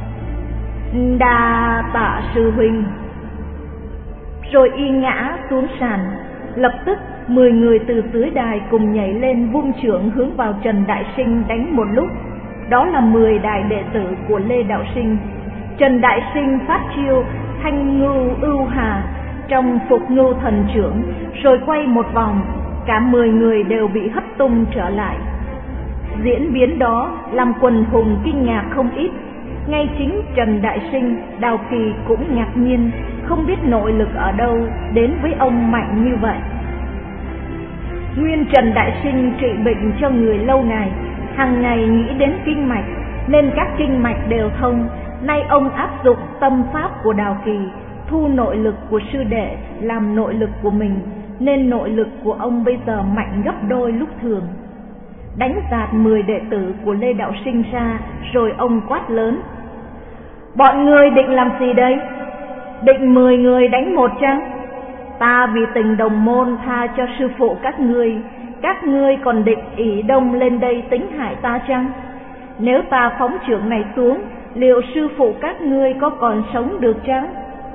[SPEAKER 1] đa tạ sư huynh. Rồi y ngã xuống sàn. Lập tức mười người từ dưới đài cùng nhảy lên vung chưởng hướng vào Trần Đại Sinh đánh một lúc. Đó là mười đại đệ tử của Lê Đạo Sinh. Trần Đại Sinh phát chiêu thanh ngưu ưu hà trong phục ngưu thần trưởng, rồi quay một vòng, cả mười người đều bị hất tung trở lại. Diễn biến đó làm quần hùng kinh ngạc không ít. Ngay chính Trần Đại Sinh, Đào Kỳ cũng ngạc nhiên, không biết nội lực ở đâu đến với ông mạnh như vậy. Nguyên Trần Đại Sinh trị bệnh cho người lâu ngày, hàng ngày nghĩ đến kinh mạch, nên các kinh mạch đều thông. Nay ông áp dụng tâm pháp của Đào Kỳ, thu nội lực của sư đệ làm nội lực của mình, nên nội lực của ông bây giờ mạnh gấp đôi lúc thường. Đánh giạt mười đệ tử của Lê Đạo Sinh ra, rồi ông quát lớn: bọn người định làm gì đây? Định mười người đánh một chăng? Ta vì tình đồng môn tha cho sư phụ các ngươi, các ngươi còn định ỷ đông lên đây tính hại ta chăng? Nếu ta phóng chưởng này xuống, liệu sư phụ các ngươi có còn sống được chăng?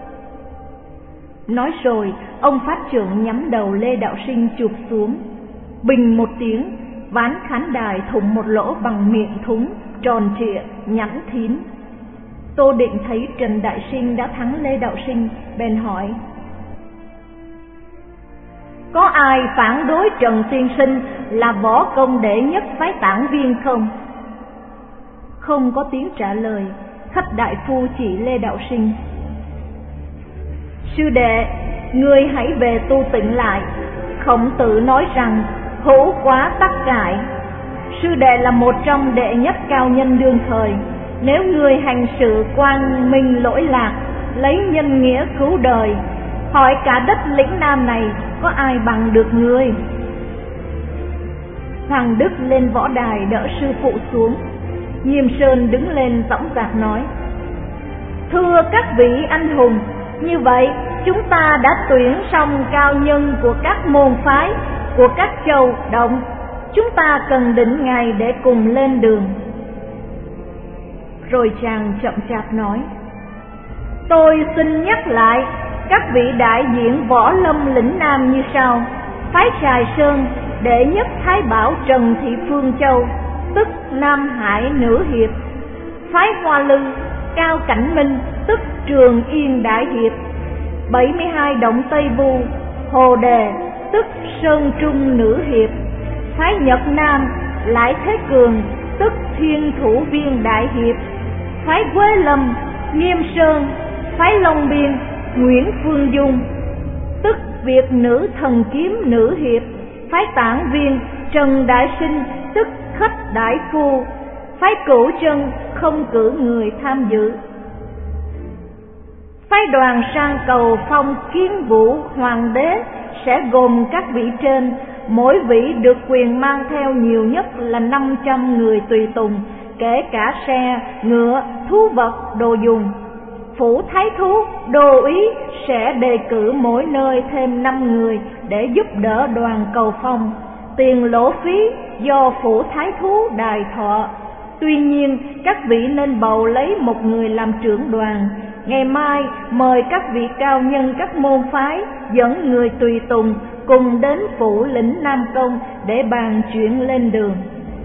[SPEAKER 1] Nói rồi, ông phát chưởng nhắm đầu Lê Đạo Sinh chụp xuống. Bình một tiếng, ván khán đài thủng một lỗ bằng miệng thúng tròn trịa nhẵn thín. Tô Định thấy Trần Đại Sinh đã thắng Lê Đạo Sinh, bèn hỏi: có ai phản đối Trần tiên sinh là võ công đệ nhất phái tản viên không? Không có tiếng trả lời. Khách đại phu chỉ Lê Đạo Sinh: Sư đệ, người hãy về tu tịnh lại. Khổng Tử nói rằng hữu quá tắc cải. Sư đệ là một trong đệ nhất cao nhân đương thời. Nếu người hành sự quang minh lỗi lạc, lấy nhân nghĩa cứu đời, hỏi cả đất lĩnh Nam này có ai bằng được người? Hoàng Đức lên võ đài đỡ sư phụ xuống. Nghiêm Sơn đứng lên dõng dạc nói: Thưa các vị anh hùng, như vậy chúng ta đã tuyển xong cao nhân của các môn phái, của các châu động. Chúng ta cần định ngày để cùng lên đường. Rồi chàng chậm chạp nói: Tôi xin nhắc lại các vị đại diện võ lâm lĩnh Nam như sau: phái Trài Sơn đệ nhất Thái Bảo Trần Thị Phương Châu, tức Nam Hải Nữ Hiệp; phái Hoa Lư Cao Cảnh Minh, tức Trường Yên Đại Hiệp; bảy mươi hai động Tây Vu Hồ Đề, tức Sơn Trung Nữ Hiệp; phái Nhật Nam Lại Thế Cường, tức Thiên Thủ Viên Đại Hiệp; phái Quế Lâm Nghiêm Sơn; phái Long Biên Nguyễn Phương Dung, tức Việt Nữ Thần Kiếm Nữ Hiệp; phái Tản Viên Trần Đại Sinh, tức Khách Đại Phu; phái Cửu Chân không cử người tham dự; phái đoàn sang cầu phong Kiến Vũ Hoàng đế sẽ gồm các vị trên, mỗi vị được quyền mang theo nhiều nhất là năm trăm người tùy tùng, kể cả xe, ngựa, thú vật, đồ dùng. Phủ Thái Thú, Đô úy sẽ đề cử mỗi nơi thêm năm người để giúp đỡ đoàn cầu phong. Tiền lỗ phí do Phủ Thái Thú đài thọ. Tuy nhiên các vị nên bầu lấy một người làm trưởng đoàn. Ngày mai mời các vị cao nhân các môn phái dẫn người tùy tùng cùng đến phủ lĩnh Nam Công để bàn chuyện lên đường.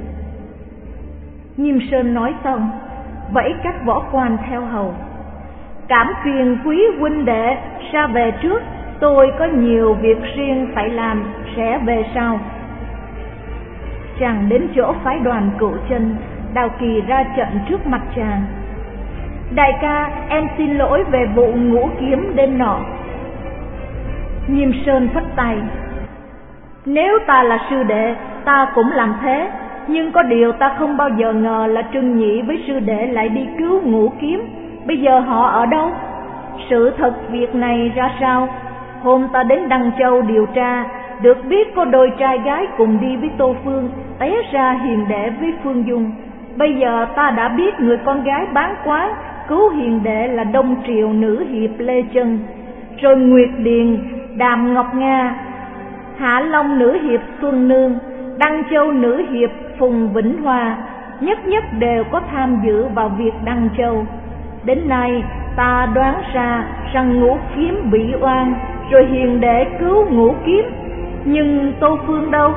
[SPEAKER 1] Nghiêm Sơn nói xong, vẫy các võ quan theo hầu: Cảm phiền quý huynh đệ ra về trước, tôi có nhiều việc riêng phải làm, sẽ về sau. Chàng đến chỗ phái đoàn Cửu Chân. Đào Kỳ ra trận trước mặt chàng: Đại ca, em xin lỗi về vụ ngũ kiếm đêm nọ. Nghiêm Sơn phất tay: Nếu ta là sư đệ, ta cũng làm thế. Nhưng có điều ta không bao giờ ngờ là Trương Nhị với sư đệ lại đi cứu ngũ kiếm. Bây giờ họ ở đâu? Sự thật việc này ra sao? Hôm ta đến Đăng Châu điều tra, được biết có đôi trai gái cùng đi với Tô Phương, té ra hiền đệ với Phương Dung. Bây giờ ta đã biết người con gái bán quán cứu hiền đệ là Đông Triều Nữ Hiệp Lê Chân, rồi Nguyệt Điền Đàm Ngọc Nga, Hạ Long Nữ Hiệp Xuân Nương, Đăng Châu Nữ Hiệp Phùng Vĩnh Hòa, nhất nhất đều có tham dự vào việc Đăng Châu. Đến nay ta đoán ra rằng ngũ kiếm bị oan, rồi hiền đệ cứu ngũ kiếm. Nhưng Tô Phương đâu?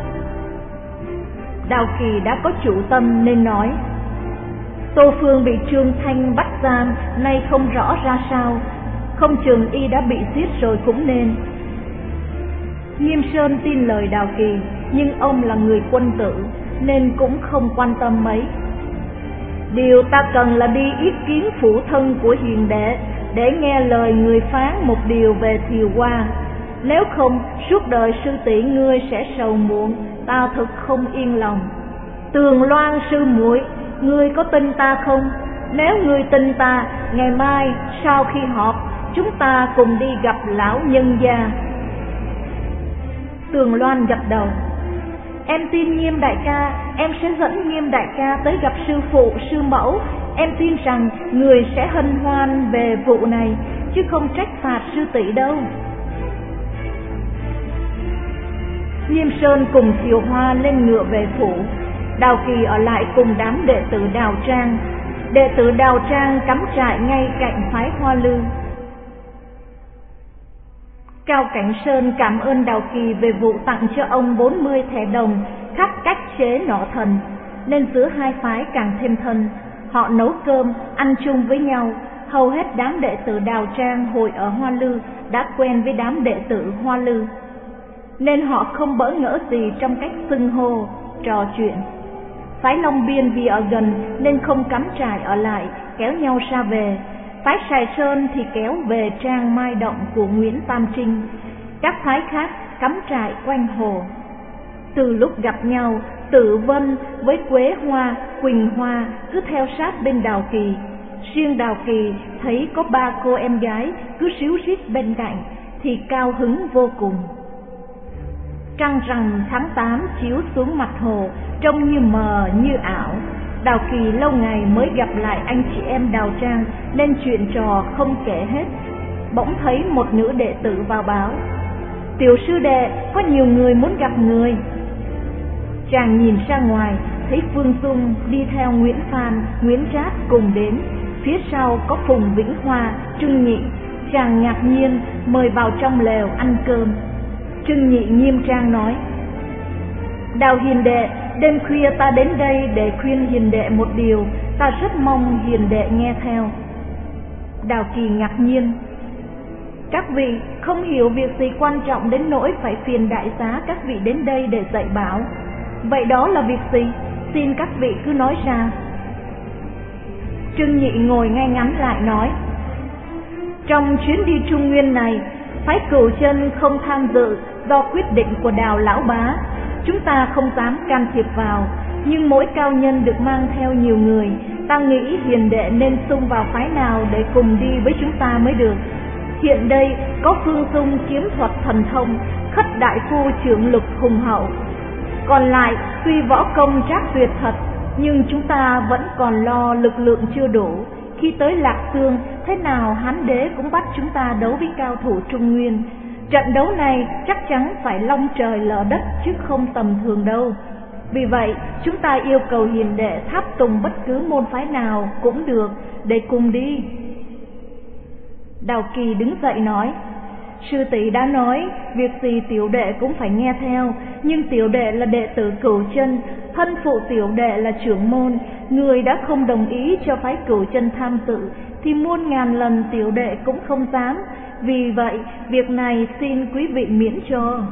[SPEAKER 1] Đào Kỳ đã có chủ tâm nên nói: Tô Phương bị Trương Thanh bắt giam, nay không rõ ra sao, không chừng y đã bị giết rồi cũng nên. Nghiêm Sơn tin lời Đào Kỳ, nhưng ông là người quân tử nên cũng không quan tâm mấy. Điều ta cần là đi ý kiến phụ thân của hiền đệ, để nghe lời người phán một điều về Thiều Hoa. Nếu không, suốt đời sư tỷ ngươi sẽ sầu muộn, ta thật không yên lòng. Tường Loan sư muội, ngươi có tin ta không? Nếu ngươi tin ta, ngày mai sau khi họp, chúng ta cùng đi gặp lão nhân gia. Tường Loan gật đầu: Em tin Nghiêm đại ca, em sẽ dẫn Nghiêm đại ca tới gặp sư phụ, sư mẫu. Em tin rằng người sẽ hân hoan về vụ này, chứ không trách phạt sư tỷ đâu. Nghiêm Sơn cùng Thiều Hoa lên ngựa về phủ. Đào Kỳ ở lại cùng đám đệ tử Đào Trang. Đệ tử Đào Trang cắm trại ngay cạnh phái Hoa Lư. Cao Cảnh Sơn cảm ơn Đào Kỳ về vụ tặng cho ông bốn mươi thẻ đồng khắc cách chế nọ thần, nên giữa hai phái càng thêm thân. Họ nấu cơm, ăn chung với nhau. Hầu hết đám đệ tử Đào Trang hồi ở Hoa Lư đã quen với đám đệ tử Hoa Lư, nên họ không bỡ ngỡ gì trong cách xưng hô, trò chuyện. Phái Long Biên vì ở gần nên không cắm trại ở lại, kéo nhau ra về. Phái Sài Sơn thì kéo về trang Mai Động của Nguyễn Tam Trinh. Các phái khác cắm trại quanh hồ. Từ lúc gặp nhau, Tử Vân với Quế Hoa, Quỳnh Hoa cứ theo sát bên Đào Kỳ. Riêng Đào Kỳ thấy có ba cô em gái cứ ríu rít bên cạnh thì cao hứng vô cùng. Trăng rằm tháng tám chiếu xuống mặt hồ, trông như mờ như ảo. Đào Kỳ lâu ngày mới gặp lại anh chị em Đào Trang nên chuyện trò không kể hết. Bỗng thấy một nữ đệ tử vào báo: "Tiểu sư đệ, có nhiều người muốn gặp người." Chàng nhìn ra ngoài, thấy Phương Dung đi theo Nguyễn Phan, Nguyễn Trát cùng đến. Phía sau có Phùng Vĩnh Hoa, Trưng Nhị. Chàng ngạc nhiên mời vào trong lều ăn cơm. Trưng Nhị nghiêm trang nói: "Đào hiền đệ, đêm khuya ta đến đây để khuyên hiền đệ một điều, ta rất mong hiền đệ nghe theo." Đào Kỳ ngạc nhiên: "Các vị không hiểu việc gì quan trọng đến nỗi phải phiền đại giá các vị đến đây để dạy bảo. Vậy đó là việc gì? Xin các vị cứ nói ra." Trưng Nhị ngồi ngay ngắn lại nói: "Trong chuyến đi Trung Nguyên này, phái Cửu Chân không tham dự do quyết định của Đào lão bá. Chúng ta không dám can thiệp vào, nhưng mỗi cao nhân được mang theo nhiều người, ta nghĩ hiền đệ nên xung vào phái nào để cùng đi với chúng ta mới được. Hiện đây có Phương Dung kiếm thuật thần thông, Khất đại phu trưởng lực hùng hậu. Còn lại tuy võ công trác tuyệt thật, nhưng chúng ta vẫn còn lo lực lượng chưa đủ. Khi tới Lạc Xương, thế nào Hán đế cũng bắt chúng ta đấu với cao thủ Trung Nguyên. Trận đấu này chắc chắn phải long trời lở đất chứ không tầm thường đâu. Vì vậy chúng ta yêu cầu hiền đệ tháp tùng bất cứ môn phái nào cũng được để cùng đi." Đào Kỳ đứng dậy nói: "Sư tỷ đã nói, việc gì tiểu đệ cũng phải nghe theo, nhưng tiểu đệ là đệ tử Cửu Chân, thân phụ tiểu đệ là trưởng môn, người đã không đồng ý cho phái Cửu Chân tham dự thì muôn ngàn lần tiểu đệ cũng không dám, vì vậy việc này xin quý vị miễn cho."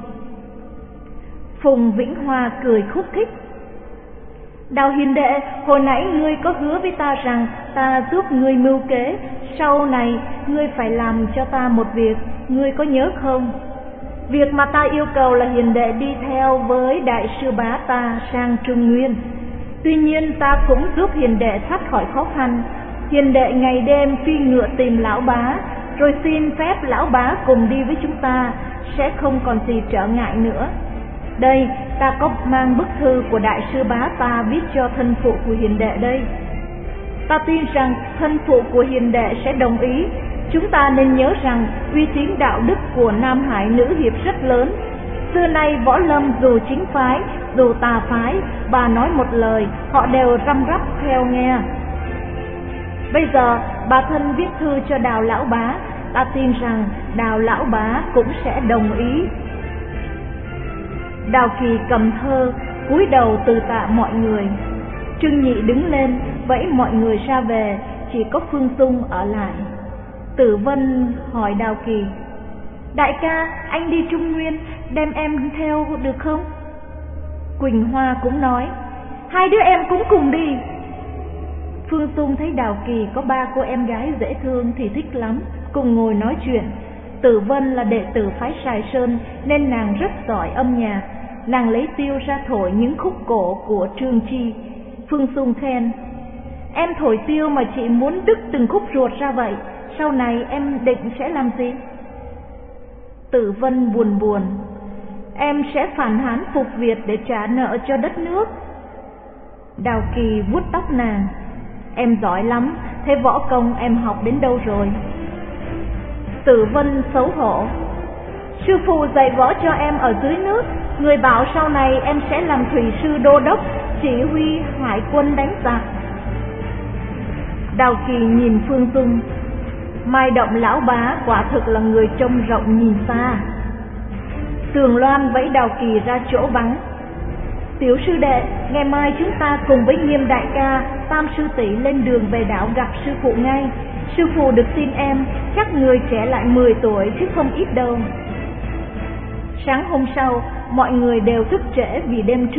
[SPEAKER 1] Phùng Vĩnh Hoa cười khúc khích: "Đào hiền đệ, hồi nãy ngươi có hứa với ta rằng ta giúp ngươi mưu kế, sau này ngươi phải làm cho ta một việc, ngươi có nhớ không? Việc mà ta yêu cầu là hiền đệ đi theo với đại sư bá ta sang Trung Nguyên. Tuy nhiên ta cũng giúp hiền đệ thoát khỏi khó khăn. Hiền đệ ngày đêm phi ngựa tìm lão bá, rồi xin phép lão bá cùng đi với chúng ta, sẽ không còn gì trở ngại nữa. Đây, ta có mang bức thư của đại sư bá ta viết cho thân phụ của hiền đệ đây. Ta tin rằng thân phụ của hiền đệ sẽ đồng ý. Chúng ta nên nhớ rằng uy tín đạo đức của Nam Hải nữ hiệp rất lớn. Xưa nay võ lâm dù chính phái, dù tà phái, bà nói một lời, họ đều răm rắp theo nghe. Bây giờ bà thân viết thư cho Đào lão bá, ta tin rằng Đào lão bá cũng sẽ đồng ý." Đào Kỳ cầm thơ, cúi đầu từ tạ mọi người. Trưng Nhị đứng lên vẫy mọi người ra về, chỉ có Phương Dung ở lại. Tử Vân hỏi Đào Kỳ: "Đại ca, anh đi Trung Nguyên, đem em theo được không?" Quỳnh Hoa cũng nói: "Hai đứa em cũng cùng đi." Phương Dung thấy Đào Kỳ có ba cô em gái dễ thương thì thích lắm, cùng ngồi nói chuyện. Tử Vân là đệ tử phái Sài Sơn nên nàng rất giỏi âm nhạc. Nàng lấy tiêu ra thổi những khúc cổ của Trương Chi. Phương Dung khen: "Em thổi tiêu mà chị muốn đứt từng khúc ruột ra vậy, sau này em định sẽ làm gì?" Tử Vân buồn buồn: "Em sẽ phản Hán phục Việt để trả nợ cho đất nước." Đào Kỳ vuốt tóc nàng: "Em giỏi lắm, thế võ công em học đến đâu rồi?" Tử Vân xấu hổ: "Sư phụ dạy võ cho em ở dưới nước, người bảo sau này em sẽ làm thủy sư đô đốc, chỉ huy hải quân đánh giặc." Đào Kỳ nhìn Phương Dung: "Mai Động lão bá quả thực là người trông rộng nhìn xa." Tường Loan vẫy Đào Kỳ ra chỗ vắng: "Tiểu sư đệ, ngày mai chúng ta cùng với Nghiêm đại ca, Tam sư tỷ lên đường về đảo gặp sư phụ ngay. Sư phụ được tin em, chắc người trẻ lại mười tuổi chứ không ít đâu." Sáng hôm sau, mọi người đều thức trễ vì đêm trước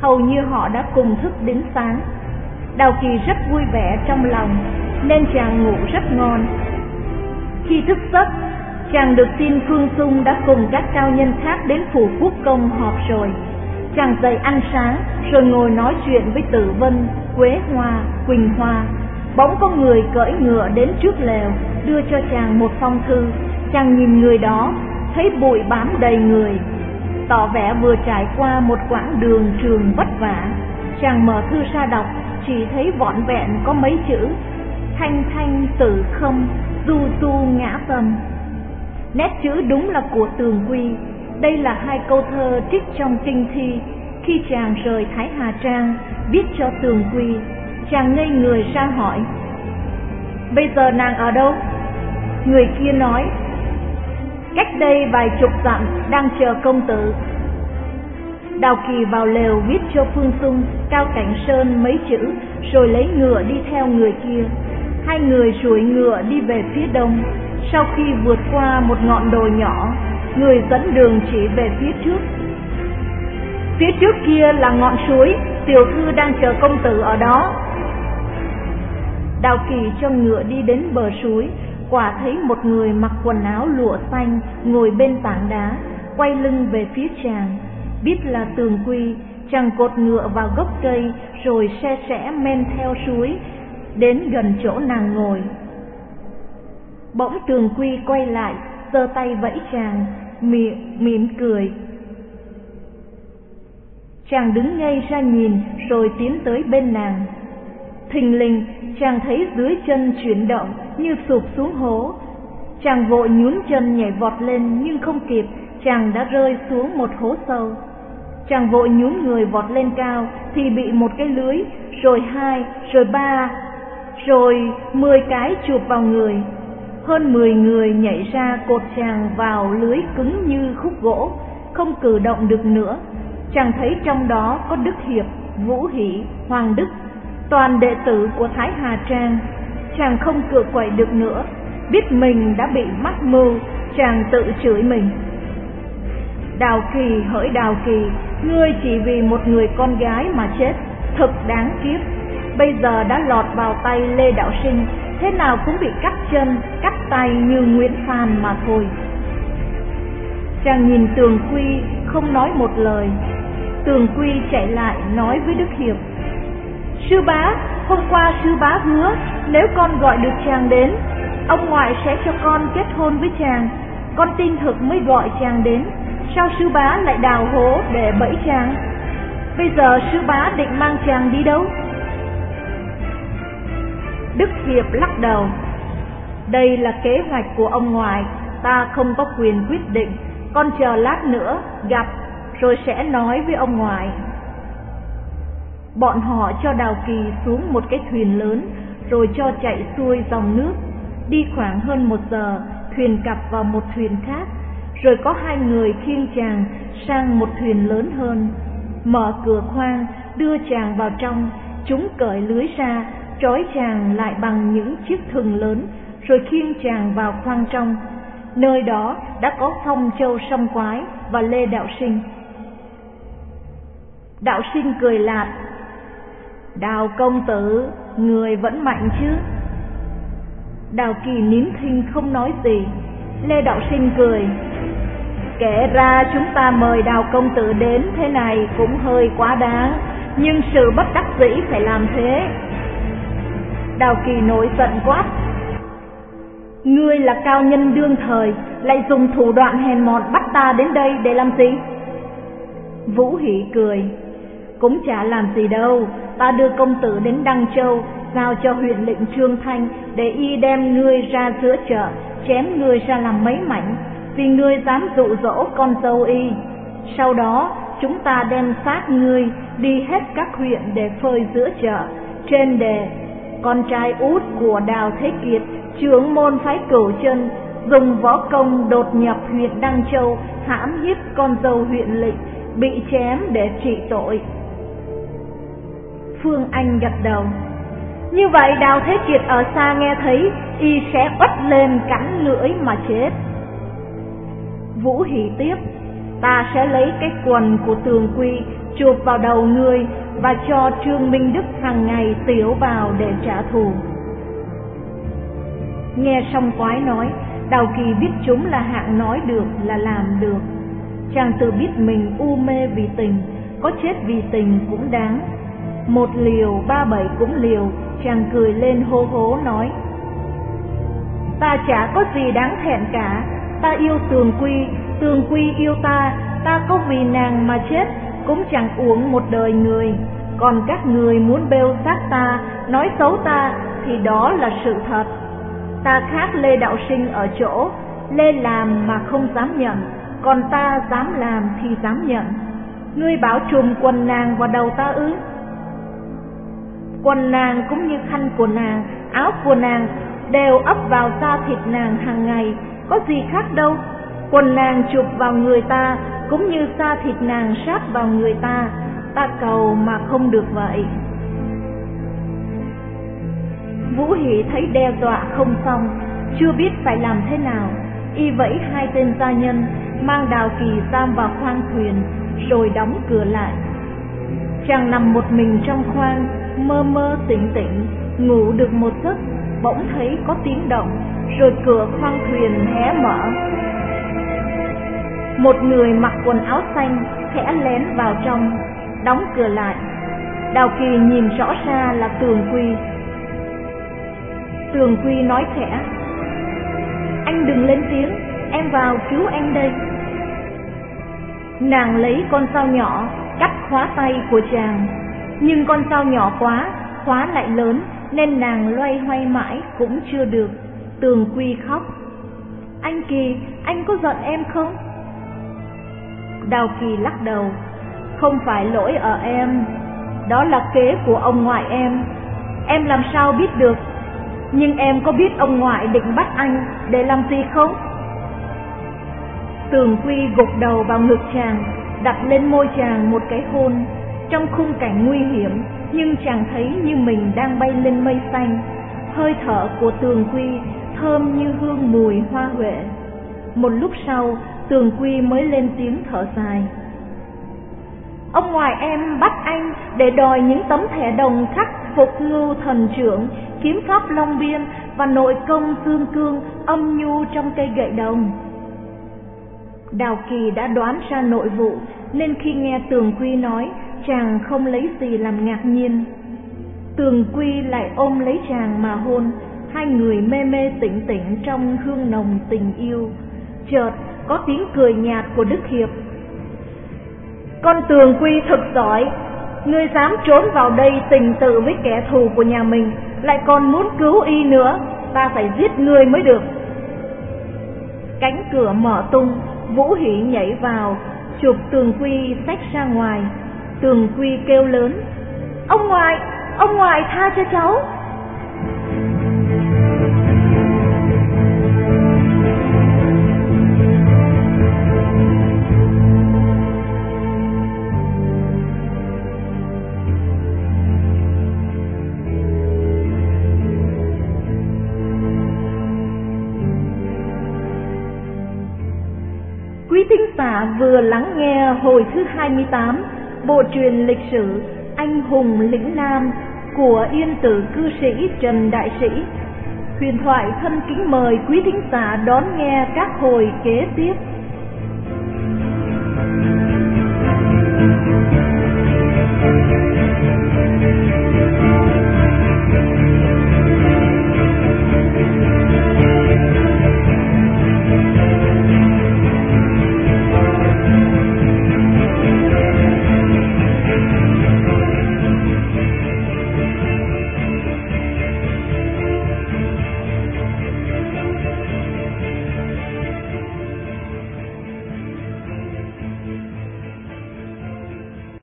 [SPEAKER 1] hầu như họ đã cùng thức đến sáng. Đào Kỳ rất vui vẻ trong lòng, nên chàng ngủ rất ngon. Khi thức giấc, chàng được tin Phương Xung đã cùng các cao nhân khác đến phủ quốc công họp rồi. Chàng dậy ăn sáng, rồi ngồi nói chuyện với Tử Vân, Quế Hoa, Quỳnh Hoa. Bỗng có người cưỡi ngựa đến trước lều, đưa cho chàng một phong thư. Chàng nhìn người đó, thấy bụi bám đầy người, tỏ vẻ vừa trải qua một quãng đường trường vất vả. Chàng mở thư ra đọc, chỉ thấy vỏn vẹn có mấy chữ: thanh thanh tử không, du du ngã tâm. Nét chữ đúng là của Tường Quy. Đây là hai câu thơ trích trong kinh thi. Khi chàng rời Thái Hà Trang viết cho Tường Quy, chàng ngây người ra hỏi: bây giờ nàng ở đâu? Người kia nói: cách đây vài chục dặm, đang chờ công tử. Đào Kỳ vào lều viết cho Phương Xung, Cao Cảnh Sơn mấy chữ, rồi lấy ngựa đi theo người kia. Hai người duỗi ngựa đi về phía đông. Sau khi vượt qua một ngọn đồi nhỏ, người dẫn đường chỉ về phía trước. Phía trước kia là ngọn suối, tiểu thư đang chờ công tử ở đó. Đào Kỳ cho ngựa đi đến bờ suối, quả thấy một người mặc quần áo lụa xanh ngồi bên tảng đá, quay lưng về phía chàng. Biết là Tường Quy, chàng cột ngựa vào gốc cây, rồi se sẽ men theo suối đến gần chỗ nàng ngồi. Bỗng Tường Quy quay lại, giơ tay vẫy chàng, mỉm, mỉm cười. Chàng đứng ngây ra nhìn, rồi tiến tới bên nàng. Thình lình, chàng thấy dưới chân chuyển động như sụp xuống hố. Chàng vội nhún chân nhảy vọt lên, nhưng không kịp, chàng đã rơi xuống một hố sâu. Chàng vội nhún người vọt lên cao, thì bị một cái lưới, rồi hai, rồi ba, rồi mười cái chụp vào người. Hơn mười người nhảy ra cột chàng vào lưới cứng như khúc gỗ, không cử động được nữa. Chàng thấy trong đó có Đức Hiệp, Vũ Hỷ, Hoàng Đức, toàn đệ tử của Thái Hà Trang. Chàng không cựa quậy được nữa, biết mình đã bị mắc mưu, chàng tự chửi mình: Đào Kỳ hỡi Đào Kỳ, ngươi chỉ vì một người con gái mà chết, thật đáng kiếp. Bây giờ đã lọt vào tay Lê Đạo Sinh, thế nào cũng bị cắt chân, cắt tay như Nguyễn Phan mà thôi. Chàng nhìn Tường Quy không nói một lời. Tường Quy chạy lại nói với Đức Hiệp: sư bá, hôm qua sư bá hứa nếu con gọi được chàng đến, ông ngoại sẽ cho con kết hôn với chàng. Con tin thực mới gọi chàng đến, sao sư bá lại đào hố để bẫy chàng? Bây giờ sư bá định mang chàng đi đâu? Đức Hiệp lắc đầu: đây là kế hoạch của ông ngoại, ta không có quyền quyết định. Con chờ lát nữa gặp rồi sẽ nói với ông ngoại. Bọn họ cho Đào Kỳ xuống một cái thuyền lớn, rồi cho chạy xuôi dòng nước. Đi khoảng hơn một giờ, thuyền cập vào một thuyền khác, rồi có hai người khiêng chàng sang một thuyền lớn hơn. Mở cửa khoang, đưa chàng vào trong. Chúng cởi lưới ra, trói chàng lại bằng những chiếc thừng lớn, rồi khiêng chàng vào khoang trong. Nơi đó đã có Phong Châu Song Quái và Lê Đạo Sinh. Đạo Sinh cười lạt: Đào công tử, người vẫn mạnh chứ? Đào Kỳ nín thinh không nói gì. Lê Đạo Sinh cười: kể ra chúng ta mời Đào công tử đến thế này cũng hơi quá đáng, nhưng sự bất đắc dĩ phải làm thế. Đào Kỳ nổi giận quát: ngươi là cao nhân đương thời, lại dùng thủ đoạn hèn mọn bắt ta đến đây để làm gì? Vũ Hỷ cười: cũng chả làm gì đâu, ta đưa công tử đến Đăng Châu, giao cho huyện lệnh Trương Thanh để y đem ngươi ra giữa chợ, chém ngươi ra làm mấy mảnh, vì ngươi dám dụ dỗ con dâu y. Sau đó chúng ta đem xác ngươi đi hết các huyện để phơi giữa chợ. Trên đề, con trai út của Đào Thế Kiệt, trưởng môn phái Cửu Chân, dùng võ công đột nhập huyện Đăng Châu, hãm hiếp con dâu huyện lệnh, bị chém để trị tội. Phương Anh gật đầu: như vậy Đào Thế Kiệt ở xa nghe thấy, y sẽ uất lên cắn lưỡi mà chết. Vũ Hỷ tiếp: ta sẽ lấy cái quần của Tường Quy chụp vào đầu người và cho Trương Minh Đức hàng ngày tiểu vào để trả thù. Nghe Song Quái nói, Đào Kỳ biết chúng là hạng nói được là làm được. Chàng tự biết mình u mê vì tình, có chết vì tình cũng đáng. Một liều ba bảy cũng liều. Chàng cười lên hô hố nói: ta chả có gì đáng thẹn cả. Ta yêu Tường Quy, Tường Quy yêu ta. Ta có vì nàng mà chết cũng chẳng uổng một đời người. Còn các người muốn bêu xác ta, nói xấu ta thì đó là sự thật. Ta khác Lê Đạo Sinh ở chỗ Lê làm mà không dám nhận, còn ta dám làm thì dám nhận. Ngươi bảo trùm quần nàng vào đầu ta ư? Quần nàng cũng như khăn của nàng, áo của nàng đều ấp vào da thịt nàng hàng ngày, có gì khác đâu. Quần nàng chụp vào người ta cũng như da thịt nàng sát vào người ta. Ta cầu mà không được vậy. Vũ Hỷ thấy đe dọa không xong, chưa biết phải làm thế nào, y vẫy hai tên gia nhân mang Đào Kỳ giam vào khoang thuyền rồi đóng cửa lại. Chàng nằm một mình trong khoang, mơ mơ tỉnh tỉnh, ngủ được một giấc, bỗng thấy có tiếng động, rồi cửa khoang thuyền hé mở. Một người mặc quần áo xanh khẽ lén vào trong, đóng cửa lại. Đào Kỳ nhìn rõ ra là Tường Quy. Tường Quy nói khẽ: anh đừng lên tiếng, em vào cứu anh đây. Nàng lấy con dao nhỏ cắt khóa tay của chàng, nhưng con dao nhỏ quá, khóa lại lớn, nên nàng loay hoay mãi cũng chưa được. Tường Quy khóc: anh Kỳ, anh có giận em không? Đào Kỳ lắc đầu: không phải lỗi ở em, đó là kế của ông ngoại em. Em làm sao biết được? Nhưng em có biết ông ngoại định bắt anh để làm gì không? Tường Quy gục đầu vào ngực chàng, đặt lên môi chàng một cái hôn. Trong khung cảnh nguy hiểm, nhưng chàng thấy như mình đang bay lên mây xanh. Hơi thở của Tường Quy thơm như hương mùi hoa huệ. Một lúc sau, Tường Quy mới lên tiếng thở dài: ông ngoại em bắt anh để đòi những tấm thẻ đồng khắc phục ngưu thần trưởng, kiếm pháp Long Biên và nội công dương cương âm nhu trong cây gậy đồng. Đào Kỳ đã đoán ra nội vụ, nên khi nghe Tường Quy nói, chàng không lấy gì làm ngạc nhiên. Tường Quy lại ôm lấy chàng mà hôn, hai người mê mê tỉnh tỉnh trong hương nồng tình yêu. Chợt có tiếng cười nhạt của Đức Hiệp: con Tường Quy thật giỏi, ngươi dám trốn vào đây tình tự với kẻ thù của nhà mình, lại còn muốn cứu y nữa, ta phải giết ngươi mới được. Cánh cửa mở tung, Vũ Hỷ nhảy vào, chụp Tường Quy xách ra ngoài. Tường Quy kêu lớn: ông ngoại, ông ngoại tha cho cháu. Quý thính giả vừa lắng nghe hồi thứ hai mươi tám bộ truyền lịch sử Anh hùng lĩnh Nam của Yên Tử cư sĩ Trần Đại Sĩ. Huyền thoại thân kính mời quý thính giả đón nghe các hồi kế tiếp.